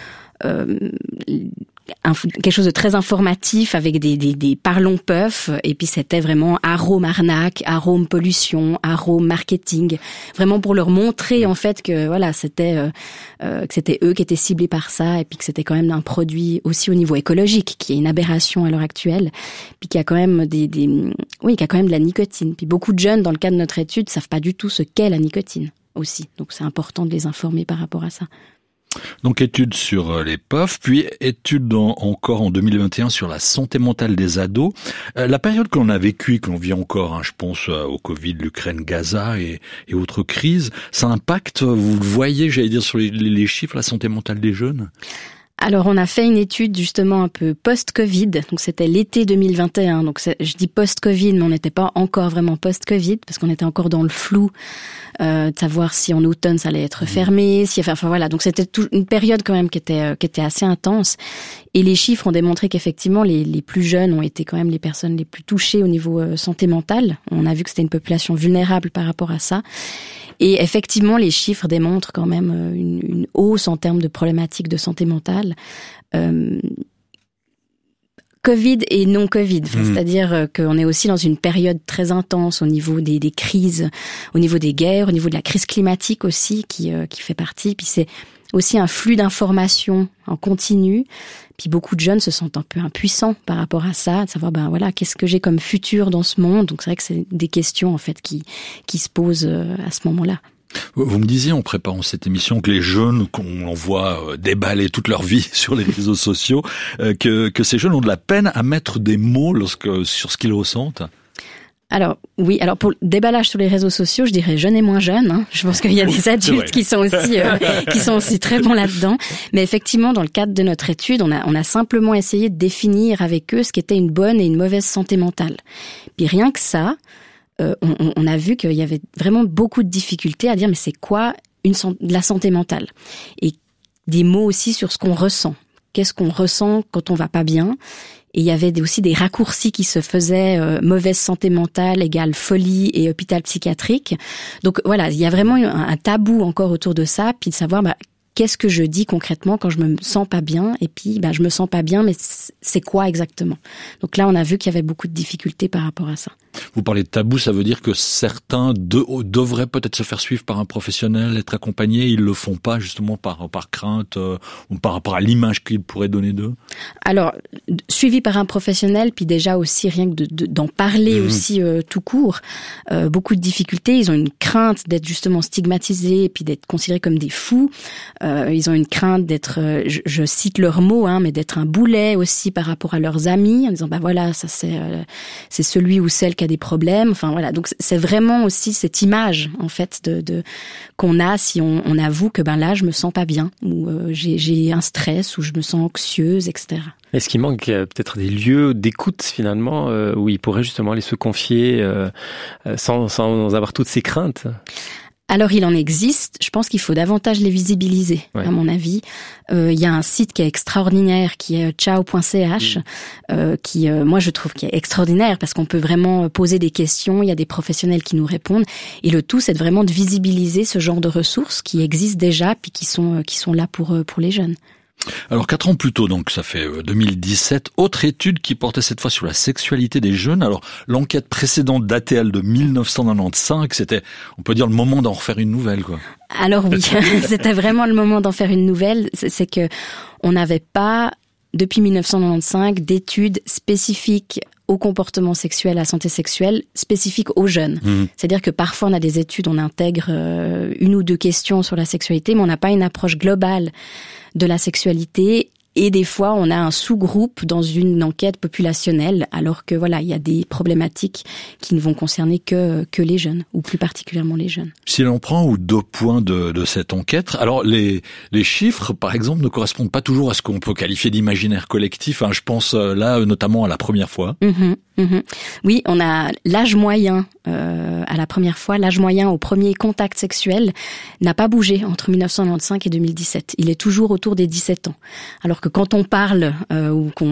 quelque chose de très informatif avec des parlons puffs, et puis c'était vraiment arôme arnaque, arôme pollution, arôme marketing, vraiment pour leur montrer en fait que voilà, c'était eux qui étaient ciblés par ça, et puis que c'était quand même un produit aussi au niveau écologique qui est une aberration à l'heure actuelle, puis qui a quand même qui a quand même de la nicotine. Puis beaucoup de jeunes dans le cadre de notre étude savent pas du tout ce qu'est la nicotine aussi, donc c'est important de les informer par rapport à ça. Donc étude sur les puffs, puis étude encore en 2021 sur la santé mentale des ados. La période que l'on a vécue, que l'on vit encore, je pense au Covid, l'Ukraine, Gaza et autres crises, ça impacte, vous le voyez, j'allais dire, sur les chiffres, la santé mentale des jeunes? Alors, on a fait une étude justement un peu post-Covid, donc c'était l'été 2021, donc je dis post-Covid, mais on n'était pas encore vraiment post-Covid, parce qu'on était encore dans le flou de savoir si en automne ça allait être fermé, voilà, donc c'était une période quand même qui était assez intense, et les chiffres ont démontré qu'effectivement les plus jeunes ont été quand même les personnes les plus touchées au niveau santé mentale. On a vu que c'était une population vulnérable par rapport à ça. Et effectivement, les chiffres démontrent quand même une hausse en termes de problématiques de santé mentale. Covid et non Covid, c'est-à-dire qu'on est aussi dans une période très intense au niveau des crises, au niveau des guerres, au niveau de la crise climatique aussi qui fait partie. Puis c'est aussi un flux d'informations en continu. Puis beaucoup de jeunes se sentent un peu impuissants par rapport à ça, de savoir qu'est-ce que j'ai comme futur dans ce monde. Donc c'est vrai que c'est des questions en fait qui se posent à ce moment-là. Vous me disiez en préparant cette émission que les jeunes qu'on voit déballer toute leur vie sur les réseaux sociaux, que ces jeunes ont de la peine à mettre des mots sur ce qu'ils ressentent. Alors oui, pour le déballage sur les réseaux sociaux, je dirais jeunes et moins jeunes. Je pense qu'il y a des adultes qui sont aussi très bons là-dedans. Mais effectivement, dans le cadre de notre étude, on a simplement essayé de définir avec eux ce qu'était une bonne et une mauvaise santé mentale. Puis rien que ça, on a vu qu'il y avait vraiment beaucoup de difficultés à dire mais c'est quoi de la santé mentale, et des mots aussi sur ce qu'on ressent. Qu'est-ce qu'on ressent quand on va pas bien? Et il y avait aussi des raccourcis qui se faisaient, mauvaise santé mentale égale folie et hôpital psychiatrique. Donc voilà, il y a vraiment un tabou encore autour de ça, puis de savoir qu'est-ce que je dis concrètement quand je me sens pas bien, et puis je me sens pas bien, mais c'est quoi exactement? Donc là, on a vu qu'il y avait beaucoup de difficultés par rapport à ça. Vous parlez de tabou, ça veut dire que certains devraient peut-être se faire suivre par un professionnel, être accompagnés, ils le font pas justement par crainte ou par rapport à l'image qu'ils pourraient donner d'eux. Alors, suivi par un professionnel, puis déjà aussi rien que d'en parler aussi tout court, beaucoup de difficultés. Ils ont une crainte d'être justement stigmatisés, puis d'être considérés comme des fous. Ils ont une crainte d'être, je cite leurs mots, mais d'être un boulet aussi par rapport à leurs amis, en disant bah voilà, ça c'est celui ou celle qui a des problèmes. Enfin voilà, donc c'est vraiment aussi cette image en fait de qu'on a si on avoue que ben là je me sens pas bien ou j'ai un stress ou je me sens anxieuse, etc. Est-ce qu'il manque peut-être des lieux d'écoute finalement où ils pourraient justement aller se confier sans avoir toutes ces craintes? Alors, il en existe. Je pense qu'il faut davantage les visibiliser, à mon avis. Il y a un site qui est extraordinaire, qui est ciao.ch, qui, moi, je trouve qui est extraordinaire parce qu'on peut vraiment poser des questions. Il y a des professionnels qui nous répondent. Et le tout, c'est vraiment de visibiliser ce genre de ressources qui existent déjà, puis qui sont là pour les jeunes. Alors 4 ans plus tôt, donc ça fait 2017, autre étude qui portait cette fois sur la sexualité des jeunes. Alors l'enquête précédente datait de 1995, c'était, on peut dire, le moment d'en refaire une nouvelle, quoi. Alors oui, c'était vraiment le moment d'en faire une nouvelle. C'est que on n'avait pas, depuis 1995, d'études spécifiques au comportement sexuel, à la santé sexuelle, spécifiques aux jeunes. C'est-à-dire que parfois on a des études, on intègre une ou deux questions sur la sexualité, mais on n'a pas une approche globale de la sexualité. Et des fois, on a un sous-groupe dans une enquête populationnelle, alors que voilà, il y a des problématiques qui ne vont concerner que les jeunes, ou plus particulièrement les jeunes. Si l'on prend ou 2 points de cette enquête, alors les chiffres, par exemple, ne correspondent pas toujours à ce qu'on peut qualifier d'imaginaire collectif. Je pense là notamment à la première fois. Oui, on a l'âge moyen à la première fois, l'âge moyen au premier contact sexuel n'a pas bougé entre 1995 et 2017. Il est toujours autour des 17 ans. Alors que quand on parle ou quand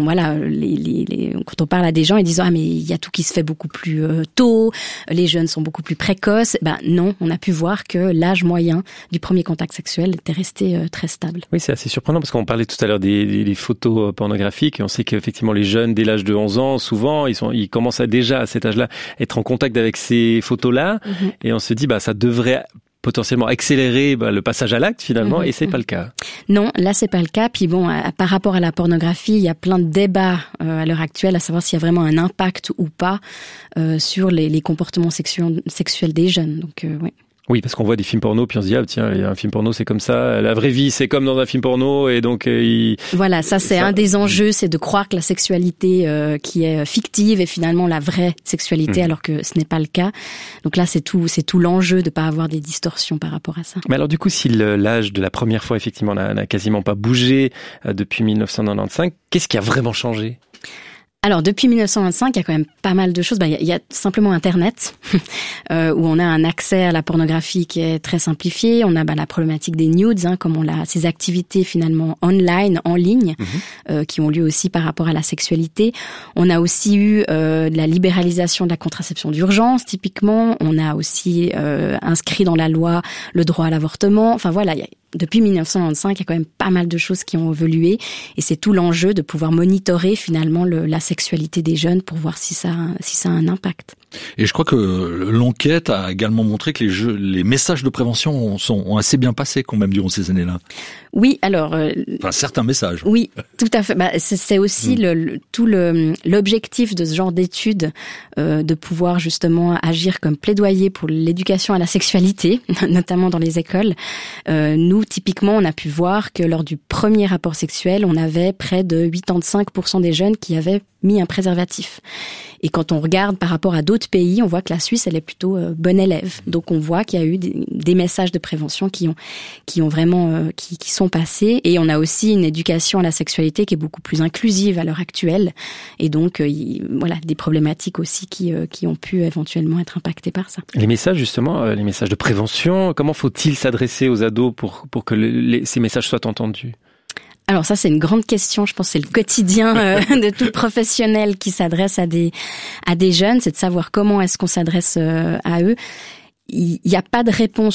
on parle à des gens, ils disent mais il y a tout qui se fait beaucoup plus tôt, les jeunes sont beaucoup plus précoces. Non, on a pu voir que l'âge moyen du premier contact sexuel était resté très stable. Oui, c'est assez surprenant parce qu'on parlait tout à l'heure des photos pornographiques et on sait qu'effectivement les jeunes dès l'âge de 11 ans, souvent ils commencent déjà à cet âge-là être en contact avec ces photos-là et on se dit ça devrait potentiellement accélérer le passage à l'acte finalement, et c'est pas le cas. Non, là c'est pas le cas. Puis bon, par rapport à la pornographie, il y a plein de débats à l'heure actuelle à savoir s'il y a vraiment un impact ou pas sur les comportements sexuels des jeunes. Donc ouais. Oui, parce qu'on voit des films porno, puis on se dit tiens, un film porno c'est comme ça, la vraie vie c'est comme dans un film porno, et donc voilà, ça c'est un des enjeux, c'est de croire que la sexualité qui est fictive est finalement la vraie sexualité, alors que ce n'est pas le cas. Donc là c'est tout l'enjeu de pas avoir des distorsions par rapport à ça. Mais alors du coup, si l'âge de la première fois effectivement n'a quasiment pas bougé depuis 1995, qu'est-ce qui a vraiment changé ? Alors, depuis 1925, il y a quand même pas mal de choses. Il y a simplement Internet, où on a un accès à la pornographie qui est très simplifié. On a la problématique des nudes, comme ces activités finalement online, en ligne, qui ont lieu aussi par rapport à la sexualité. On a aussi eu de la libéralisation de la contraception d'urgence, typiquement. On a aussi inscrit dans la loi le droit à l'avortement. Enfin voilà, depuis 1995, il y a quand même pas mal de choses qui ont évolué, et c'est tout l'enjeu de pouvoir monitorer finalement la sexualité des jeunes pour voir si ça a un impact. Et je crois que l'enquête a également montré que les messages de prévention ont assez bien passé quand même durant ces années-là. Oui, alors certains messages. Oui, tout à fait. C'est aussi l'objectif de ce genre d'études, de pouvoir justement agir comme plaidoyer pour l'éducation à la sexualité, notamment dans les écoles. Nous, typiquement, on a pu voir que lors du premier rapport sexuel, on avait près de 85% des jeunes qui avaient mis un préservatif. Et quand on regarde par rapport à d'autres pays, on voit que la Suisse, elle est plutôt bonne élève. Donc on voit qu'il y a eu des messages de prévention qui ont vraiment qui sont passés. Et on a aussi une éducation à la sexualité qui est beaucoup plus inclusive à l'heure actuelle. Et donc voilà, des problématiques aussi qui ont pu éventuellement être impactées par ça. Les messages justement, les messages de prévention, comment faut-il s'adresser aux ados pour que ces messages soient entendus ? Alors ça, c'est une grande question. Je pense que c'est le quotidien de tout professionnel qui s'adresse à des jeunes, c'est de savoir comment est-ce qu'on s'adresse à eux. Il n'y a pas de réponse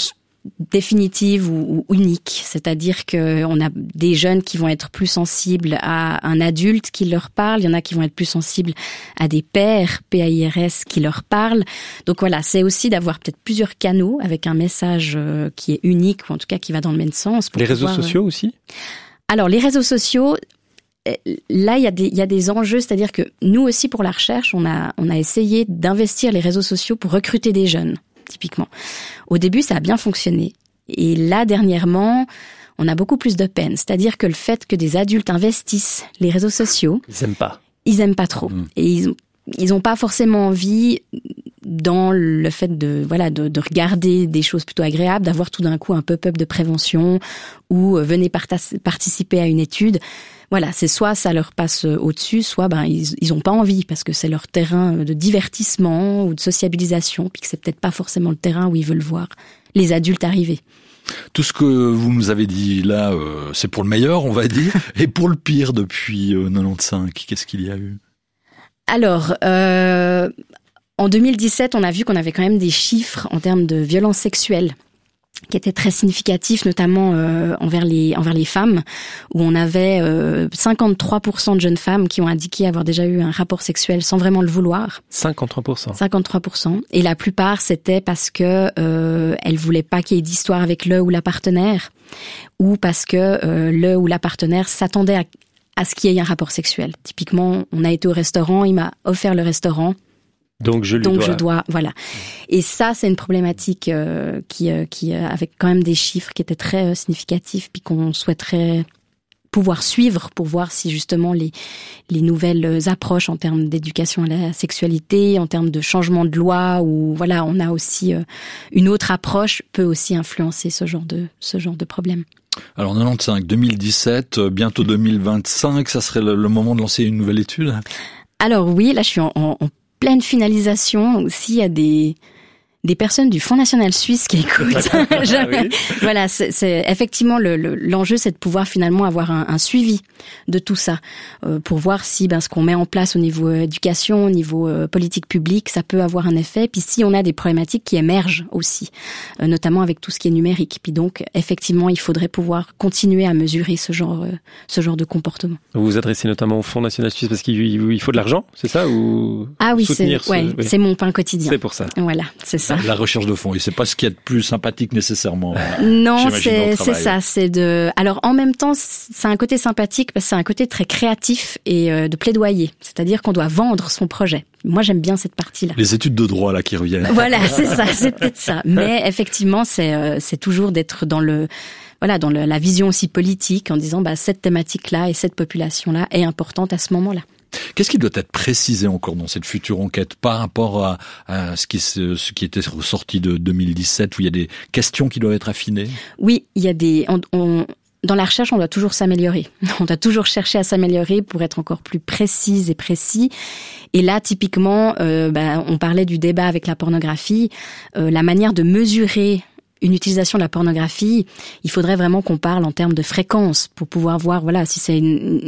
définitive ou unique. C'est-à-dire que on a des jeunes qui vont être plus sensibles à un adulte qui leur parle. Il y en a qui vont être plus sensibles à des pairs, PAIRS, qui leur parlent. Donc voilà, c'est aussi d'avoir peut-être plusieurs canaux avec un message qui est unique, ou en tout cas qui va dans le même sens. Les réseaux sociaux aussi ? Alors, les réseaux sociaux, là, il y a des enjeux, c'est-à-dire que nous aussi, pour la recherche, on a essayé d'investir les réseaux sociaux pour recruter des jeunes, typiquement. Au début, ça a bien fonctionné. Et là, dernièrement, on a beaucoup plus de peine. C'est-à-dire que le fait que des adultes investissent les réseaux sociaux... Ils aiment pas trop. Et ils ont pas forcément envie, dans le fait de regarder des choses plutôt agréables, d'avoir tout d'un coup un pop-up de prévention ou venez participer à une étude. Voilà, c'est soit ça leur passe au-dessus, soit ils ont pas envie parce que c'est leur terrain de divertissement ou de sociabilisation, puis que c'est peut-être pas forcément le terrain où ils veulent voir les adultes arriver. Tout ce que vous nous avez dit là, c'est pour le meilleur, on va dire, et pour le pire depuis 95, qu'est-ce qu'il y a eu ? Alors, en 2017, on a vu qu'on avait quand même des chiffres en termes de violences sexuelles qui étaient très significatifs, notamment envers les femmes, où on avait 53% de jeunes femmes qui ont indiqué avoir déjà eu un rapport sexuel sans vraiment le vouloir. 53%. 53%. Et la plupart, c'était parce que elles voulaient pas qu'il y ait d'histoire avec le ou la partenaire, ou parce que le ou la partenaire s'attendait à ce qu'il y ait un rapport sexuel. Typiquement, on a été au restaurant, il m'a offert le restaurant. Donc je dois, voilà. Et ça, c'est une problématique qui avec quand même des chiffres qui étaient très significatifs, puis qu'on souhaiterait pouvoir suivre pour voir si justement les nouvelles approches en termes d'éducation à la sexualité, en termes de changement de loi, ou voilà, on a aussi une autre approche peut aussi influencer ce genre de problème. Alors 95, 2017, bientôt 2025, ça serait le moment de lancer une nouvelle étude ? Alors oui, là je suis en pleine finalisation. Aussi, il y a des personnes du Fonds national suisse qui écoutent. Oui. Voilà, c'est effectivement l'enjeu, c'est de pouvoir finalement avoir un suivi de tout ça, pour voir si ce qu'on met en place au niveau éducation, au niveau politique publique, ça peut avoir un effet. Puis si on a des problématiques qui émergent aussi, notamment avec tout ce qui est numérique. Puis donc, effectivement, il faudrait pouvoir continuer à mesurer ce genre de comportement. Vous vous adressez notamment au Fonds national suisse parce qu'il faut de l'argent, c'est ça, ou ah oui, oui. C'est mon pain quotidien. C'est pour ça. Voilà, c'est ça. La recherche de fonds, et c'est pas ce qu'il y a de plus sympathique nécessairement. Non, c'est ça, alors en même temps, c'est un côté sympathique parce que c'est un côté très créatif et de plaidoyer. C'est-à-dire qu'on doit vendre son projet. Moi, j'aime bien cette partie-là. Les études de droit, là, qui reviennent. Voilà, c'est ça, c'est peut-être ça. Mais effectivement, c'est toujours d'être dans la vision aussi politique, en disant, cette thématique-là et cette population-là est importante à ce moment-là. Qu'est-ce qui doit être précisé encore dans cette future enquête par rapport à ce qui était ressorti de 2017, où il y a des questions qui doivent être affinées? Oui, il y a dans la recherche, on doit toujours s'améliorer. On doit toujours chercher à s'améliorer pour être encore plus précise et précis. Et là, typiquement, on parlait du débat avec la pornographie. La manière de mesurer une utilisation de la pornographie, il faudrait vraiment qu'on parle en termes de fréquence pour pouvoir voir, si c'est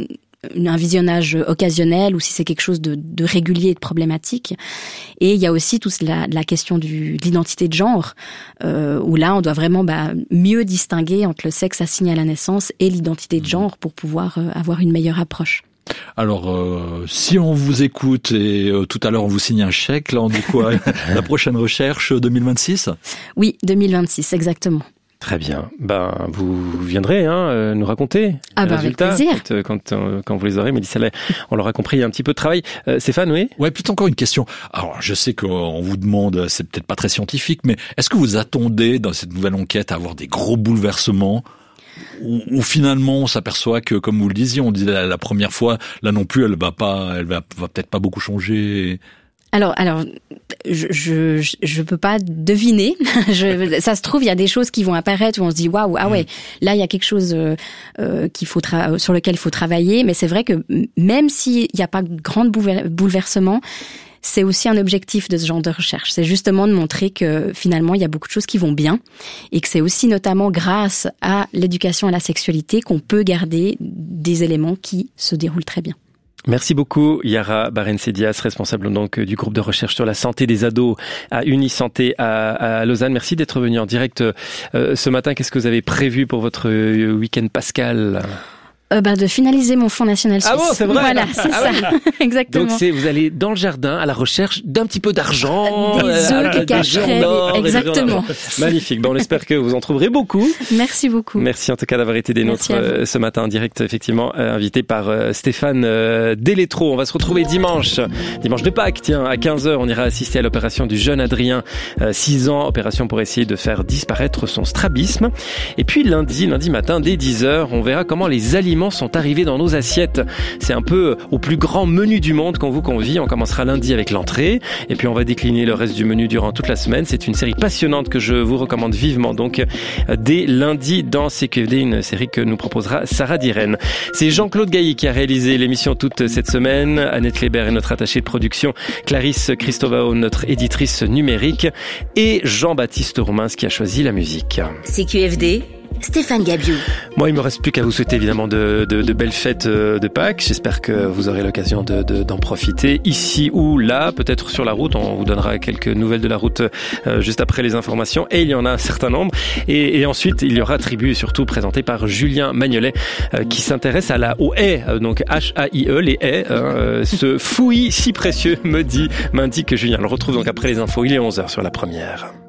un visionnage occasionnel ou si c'est quelque chose de régulier et de problématique. Et il y a aussi toute la question de l'identité de genre, où là, on doit vraiment mieux distinguer entre le sexe assigné à la naissance et l'identité de genre pour pouvoir avoir une meilleure approche. Alors, si on vous écoute et tout à l'heure on vous signe un chèque, là on dit quoi? La prochaine recherche 2026? Oui, 2026, exactement. Très bien. Vous viendrez nous raconter les résultats avec plaisir. Quand vous les aurez. Mélissa, on l'aura compris, il y a un petit peu de travail. Stéphane, oui? Ouais, peut-être encore une question. Alors, je sais qu'on vous demande, c'est peut-être pas très scientifique, mais est-ce que vous attendez dans cette nouvelle enquête à avoir des gros bouleversements? Ou finalement on s'aperçoit que, comme vous le disiez, on dit la première fois, là non plus, elle va peut-être pas beaucoup changer. Alors, je peux pas deviner. Ça se trouve, il y a des choses qui vont apparaître où on se dit waouh, là il y a quelque chose sur lequel il faut travailler. Mais c'est vrai que même s'il n'y a pas de grand bouleversement, c'est aussi un objectif de ce genre de recherche. C'est justement de montrer que finalement, il y a beaucoup de choses qui vont bien et que c'est aussi notamment grâce à l'éducation à la sexualité qu'on peut garder des éléments qui se déroulent très bien. Merci beaucoup Yara Barense-Diaz, responsable donc du groupe de recherche sur la santé des ados à Unisanté à Lausanne. Merci d'être venu en direct ce matin. Qu'est-ce que vous avez prévu pour votre week-end pascal ? De finaliser mon Fonds national suisse. Ah bon, c'est vrai. Voilà, c'est ça. Ouais. Exactement. Donc vous allez dans le jardin à la recherche d'un petit peu d'argent. Des œufs qui cacheraient. Exactement. Magnifique. On espère que vous en trouverez beaucoup. Merci beaucoup. Merci en tout cas d'avoir été des nôtres ce matin en direct, effectivement, invité par Stéphane Delétro. On va se retrouver dimanche de Pâques, tiens, à 15h. On ira assister à l'opération du jeune Adrien, 6 ans, opération pour essayer de faire disparaître son strabisme. Et puis lundi matin, dès 10h, on verra comment les aliments sont arrivés dans nos assiettes. C'est un peu au plus grand menu du monde qu'on vous convie. On commencera lundi avec l'entrée et puis on va décliner le reste du menu durant toute la semaine. C'est une série passionnante que je vous recommande vivement. Donc dès lundi dans CQFD, une série que nous proposera Sarah Diren. C'est Jean-Claude Gailly qui a réalisé l'émission toute cette semaine. Annette Kléber est notre attachée de production. Clarisse Christovao, notre éditrice numérique. Et Jean-Baptiste Romains qui a choisi la musique. CQFD, Stéphane Gabiou. Moi, il me reste plus qu'à vous souhaiter évidemment de belles fêtes de Pâques. J'espère que vous aurez l'occasion d'en profiter ici ou là, peut-être sur la route. On vous donnera quelques nouvelles de la route juste après les informations. Et il y en a un certain nombre. Et ensuite, il y aura Tribu, surtout présenté par Julien Magnolet, qui s'intéresse aux haies. Donc H-A-I-E, les haies. Ce fouillis si précieux m'indique Julien. On le retrouve donc après les infos. Il est 11h sur la première.